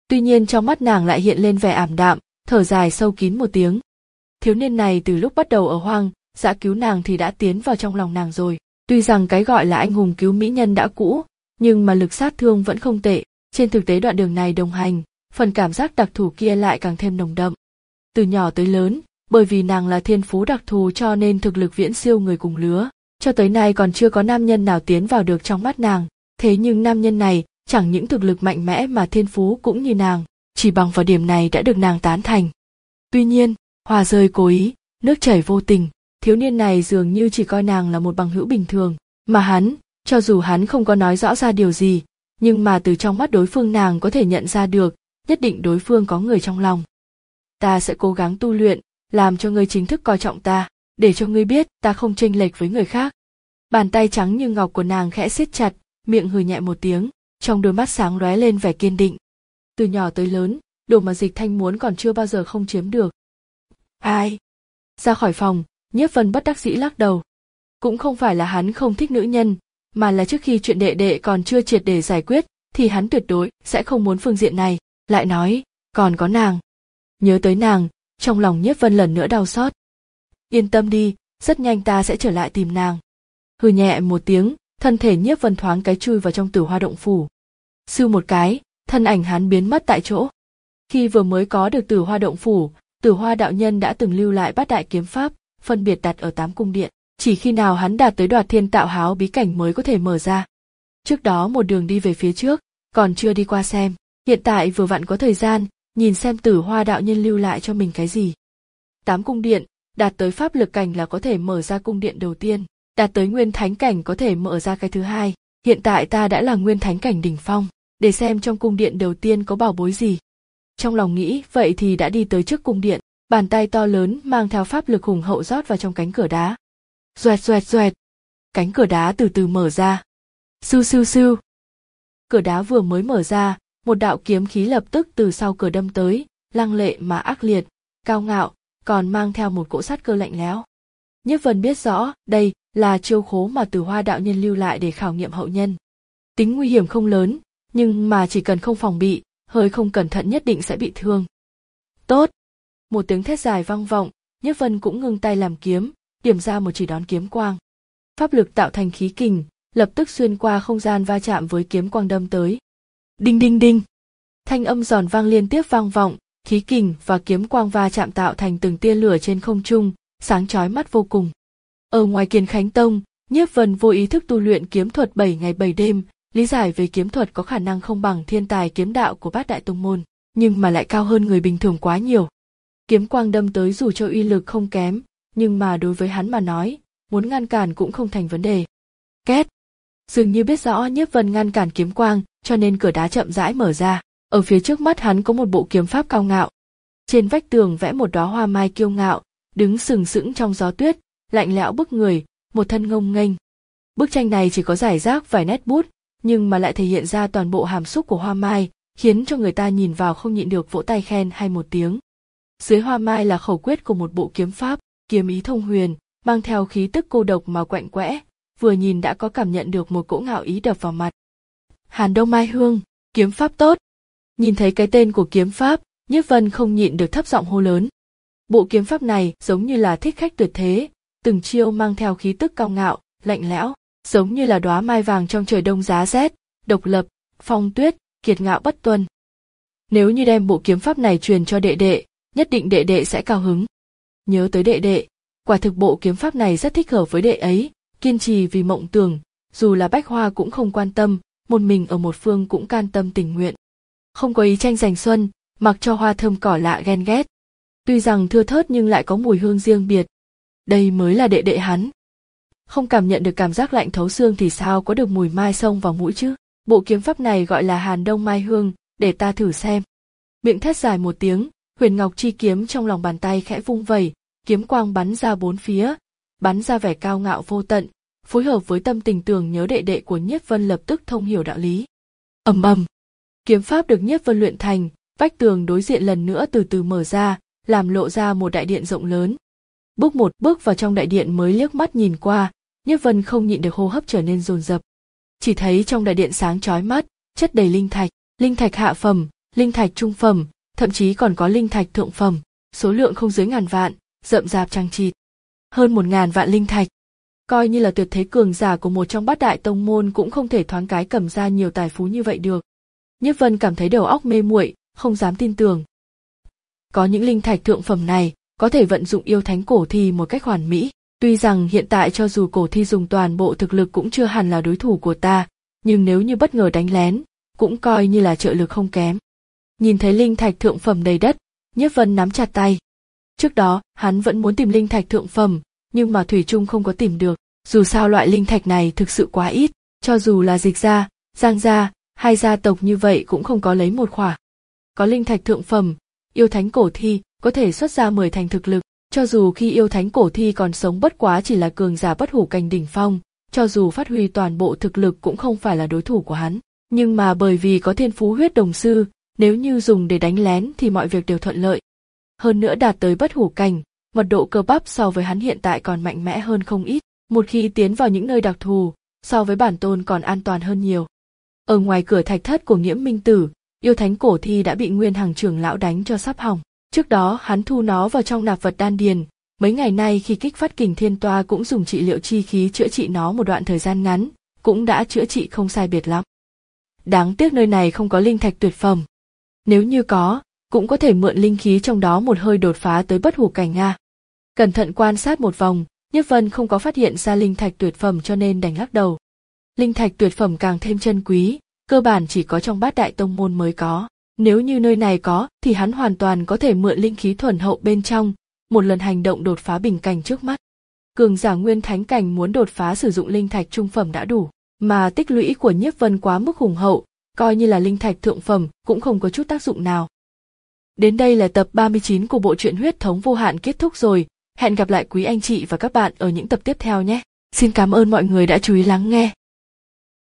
Tuy nhiên trong mắt nàng lại hiện lên vẻ ảm đạm, thở dài sâu kín một tiếng. Thiếu niên này từ lúc bắt đầu ở hoang dã cứu nàng thì đã tiến vào trong lòng nàng rồi. Tuy rằng cái gọi là anh hùng cứu mỹ nhân đã cũ, nhưng mà lực sát thương vẫn không tệ. Trên thực tế đoạn đường này đồng hành, phần cảm giác đặc thù kia lại càng thêm nồng đậm. Từ nhỏ tới lớn, bởi vì nàng là thiên phú đặc thù cho nên thực lực viễn siêu người cùng lứa. Cho tới nay còn chưa có nam nhân nào tiến vào được trong mắt nàng. Thế nhưng nam nhân này chẳng những thực lực mạnh mẽ mà thiên phú cũng như nàng, chỉ bằng vào điểm này đã được nàng tán thành. Tuy nhiên, hoa rơi cố ý, nước chảy vô tình, thiếu niên này dường như chỉ coi nàng là một bằng hữu bình thường, mà hắn, cho dù hắn không có nói rõ ra điều gì, nhưng mà từ trong mắt đối phương nàng có thể nhận ra được, nhất định đối phương có người trong lòng. Ta sẽ cố gắng tu luyện, làm cho ngươi chính thức coi trọng ta, để cho ngươi biết ta không chênh lệch với người khác. Bàn tay trắng như ngọc của nàng khẽ siết chặt, miệng hừ nhẹ một tiếng, trong đôi mắt sáng lóe lên vẻ kiên định. Từ nhỏ tới lớn, đồ mà Dịch Thanh muốn còn chưa bao giờ không chiếm được. Ai? Ra khỏi phòng, Nhiếp Vân bất đắc dĩ lắc đầu. Cũng không phải là hắn không thích nữ nhân, mà là trước khi chuyện đệ đệ còn chưa triệt để giải quyết, thì hắn tuyệt đối sẽ không muốn phương diện này. Lại nói, còn có nàng. Nhớ tới nàng, trong lòng Nhiếp Vân lần nữa đau xót. Yên tâm đi, rất nhanh ta sẽ trở lại tìm nàng. Hừ nhẹ một tiếng, thân thể Nhiếp Vân thoáng cái chui vào trong Tử Hoa động phủ. Sưu một cái, thân ảnh hắn biến mất tại chỗ. Khi vừa mới có được Tử Hoa động phủ, Tử Hoa đạo nhân đã từng lưu lại bát đại kiếm pháp, phân biệt đặt ở tám cung điện. Chỉ khi nào hắn đạt tới Đoạt Thiên Tạo Háo bí cảnh mới có thể mở ra. Trước đó một đường đi về phía trước, còn chưa đi qua xem. Hiện tại vừa vặn có thời gian, nhìn xem Tử Hoa đạo nhân lưu lại cho mình cái gì. Tám cung điện, đạt tới pháp lực cảnh là có thể mở ra cung điện đầu tiên, đạt tới nguyên thánh cảnh có thể mở ra cái thứ hai. Hiện tại ta đã là nguyên thánh cảnh đỉnh phong, để xem trong cung điện đầu tiên có bảo bối gì. Trong lòng nghĩ vậy thì đã đi tới trước cung điện, bàn tay to lớn mang theo pháp lực hùng hậu rót vào trong cánh cửa đá. Doẹt doẹt doẹt, cánh cửa đá từ từ mở ra. Sưu sưu sưu. Cửa đá vừa mới mở ra, một đạo kiếm khí lập tức từ sau cửa đâm tới, lăng lệ mà ác liệt, cao ngạo, còn mang theo một cỗ sát cơ lạnh lẽo. Nhiếp Vân biết rõ, đây là chiêu khố mà Tử Hoa đạo nhân lưu lại để khảo nghiệm hậu nhân. Tính nguy hiểm không lớn, nhưng mà chỉ cần không phòng bị, hơi không cẩn thận nhất định sẽ bị thương. Tốt! Một tiếng thét dài vang vọng, Nhiếp Vân cũng ngưng tay làm kiếm, điểm ra một chỉ đón kiếm quang. Pháp lực tạo thành khí kình, lập tức xuyên qua không gian va chạm với kiếm quang đâm tới. Đinh đinh đinh! Thanh âm giòn vang liên tiếp vang vọng, khí kình và kiếm quang va chạm tạo thành từng tia lửa trên không trung, sáng chói mắt vô cùng. Ở ngoài Kiền Khánh Tông, Nhiếp Vân vô ý thức tu luyện kiếm thuật bảy ngày bảy đêm, lý giải về kiếm thuật có khả năng không bằng thiên tài kiếm đạo của bát đại tông môn, nhưng mà lại cao hơn người bình thường quá nhiều. Kiếm quang đâm tới dù cho uy lực không kém, nhưng mà đối với hắn mà nói, muốn ngăn cản cũng không thành vấn đề. Két! Dường như biết rõ Nhiếp Vân ngăn cản kiếm quang, cho nên cửa đá chậm rãi mở ra. Ở phía trước mắt hắn có một bộ kiếm pháp cao ngạo. Trên vách tường vẽ một đóa hoa mai kiêu ngạo, đứng sừng sững trong gió tuyết, lạnh lẽo bức người, một thân ngông nghênh. Bức tranh này chỉ có rải rác vài nét bút, nhưng mà lại thể hiện ra toàn bộ hàm xúc của hoa mai, khiến cho người ta nhìn vào không nhịn được vỗ tay khen hay một tiếng. Dưới hoa mai là khẩu quyết của một bộ kiếm pháp, kiếm ý thông huyền, mang theo khí tức cô độc mà quạnh quẽ, vừa nhìn đã có cảm nhận được một cỗ ngạo ý đập vào mặt. Hàn Đông Mai Hương, kiếm pháp tốt. Nhìn thấy cái tên của kiếm pháp, Nhiếp Vân không nhịn được thấp giọng hô lớn. Bộ kiếm pháp này giống như là thích khách tuyệt thế, từng chiêu mang theo khí tức cao ngạo, lạnh lẽo, giống như là đóa mai vàng trong trời đông giá rét, độc lập, phong tuyết, kiệt ngạo bất tuân. Nếu như đem bộ kiếm pháp này truyền cho đệ đệ, nhất định đệ đệ sẽ cao hứng. Nhớ tới đệ đệ, quả thực bộ kiếm pháp này rất thích hợp với đệ ấy, kiên trì vì mộng tưởng, dù là Bách Hoa cũng không quan tâm, một mình ở một phương cũng can tâm tình nguyện. Không có ý tranh giành xuân, mặc cho hoa thơm cỏ lạ ghen ghét. Tuy rằng thưa thớt nhưng lại có mùi hương riêng biệt. Đây mới là đệ đệ hắn. Không cảm nhận được cảm giác lạnh thấu xương thì sao có được mùi mai xông vào mũi chứ. Bộ kiếm pháp này gọi là Hàn Đông Mai Hương, để ta thử xem. Miệng thét dài một tiếng, huyền ngọc chi kiếm trong lòng bàn tay khẽ vung vẩy, kiếm quang bắn ra bốn phía, bắn ra vẻ cao ngạo vô tận, phối hợp với tâm tình tưởng nhớ đệ đệ của Nhiếp Vân lập tức thông hiểu đạo lý. Ầm ầm, kiếm pháp được Nhiếp Vân luyện thành, vách tường đối diện lần nữa từ từ mở ra, làm lộ ra một đại điện rộng lớn. Bước một bước vào trong đại điện mới liếc mắt nhìn qua, Nhiếp Vân không nhịn được hô hấp trở nên dồn dập. Chỉ thấy trong đại điện sáng chói mắt, chất đầy linh thạch, linh thạch hạ phẩm, linh thạch trung phẩm, thậm chí còn có linh thạch thượng phẩm, số lượng không dưới ngàn vạn, rậm rạp chằng chịt. Hơn một ngàn vạn linh thạch. Coi như là tuyệt thế cường giả của một trong bát đại tông môn cũng không thể thoáng cái cầm ra nhiều tài phú như vậy được. Nhiếp Vân cảm thấy đầu óc mê muội, không dám tin tưởng. Có những linh thạch thượng phẩm này, có thể vận dụng yêu thánh cổ thi một cách hoàn mỹ. Tuy rằng hiện tại cho dù cổ thi dùng toàn bộ thực lực cũng chưa hẳn là đối thủ của ta, nhưng nếu như bất ngờ đánh lén, cũng coi như là trợ lực không kém. Nhìn thấy linh thạch thượng phẩm đầy đất, Nhiếp Vân nắm chặt tay. Trước đó, hắn vẫn muốn tìm linh thạch thượng phẩm, nhưng mà thủy chung không có tìm được. Dù sao loại linh thạch này thực sự quá ít, cho dù là Dịch gia, Giang gia, hai gia tộc như vậy cũng không có lấy một khỏa. Có linh thạch thượng phẩm, yêu thánh cổ thi có thể xuất ra mười thành thực lực, cho dù khi yêu thánh cổ thi còn sống bất quá chỉ là cường giả bất hủ cảnh đỉnh phong, cho dù phát huy toàn bộ thực lực cũng không phải là đối thủ của hắn. Nhưng mà bởi vì có thiên phú huyết đồng sư, nếu như dùng để đánh lén thì mọi việc đều thuận lợi. Hơn nữa đạt tới bất hủ cảnh, mật độ cơ bắp so với hắn hiện tại còn mạnh mẽ hơn không ít, một khi tiến vào những nơi đặc thù, so với bản tôn còn an toàn hơn nhiều. Ở ngoài cửa thạch thất của Nghiễm Minh Tử, yêu thánh cổ thi đã bị Nguyên Hằng trưởng lão đánh cho sắp hỏng. Trước đó hắn thu nó vào trong nạp vật đan điền, mấy ngày nay khi kích phát kình thiên toa cũng dùng trị liệu chi khí chữa trị nó một đoạn thời gian ngắn, cũng đã chữa trị không sai biệt lắm. Đáng tiếc nơi này không có linh thạch tuyệt phẩm. Nếu như có, cũng có thể mượn linh khí trong đó một hơi đột phá tới bất hủ cảnh a. Cẩn thận quan sát một vòng, Nhiếp Vân không có phát hiện ra linh thạch tuyệt phẩm cho nên đành lắc đầu. Linh thạch tuyệt phẩm càng thêm chân quý, cơ bản chỉ có trong bát đại tông môn mới có. Nếu như nơi này có, thì hắn hoàn toàn có thể mượn linh khí thuần hậu bên trong, một lần hành động đột phá bình cảnh trước mắt. Cường giả nguyên thánh cảnh muốn đột phá sử dụng linh thạch trung phẩm đã đủ, mà tích lũy của Nhiếp Vân quá mức hùng hậu, coi như là linh thạch thượng phẩm cũng không có chút tác dụng nào. Đến đây là tập ba mươi chín của bộ truyện Huyết Thống Vô Hạn kết thúc rồi, hẹn gặp lại quý anh chị và các bạn ở những tập tiếp theo nhé. Xin cảm ơn mọi người đã chú ý lắng nghe.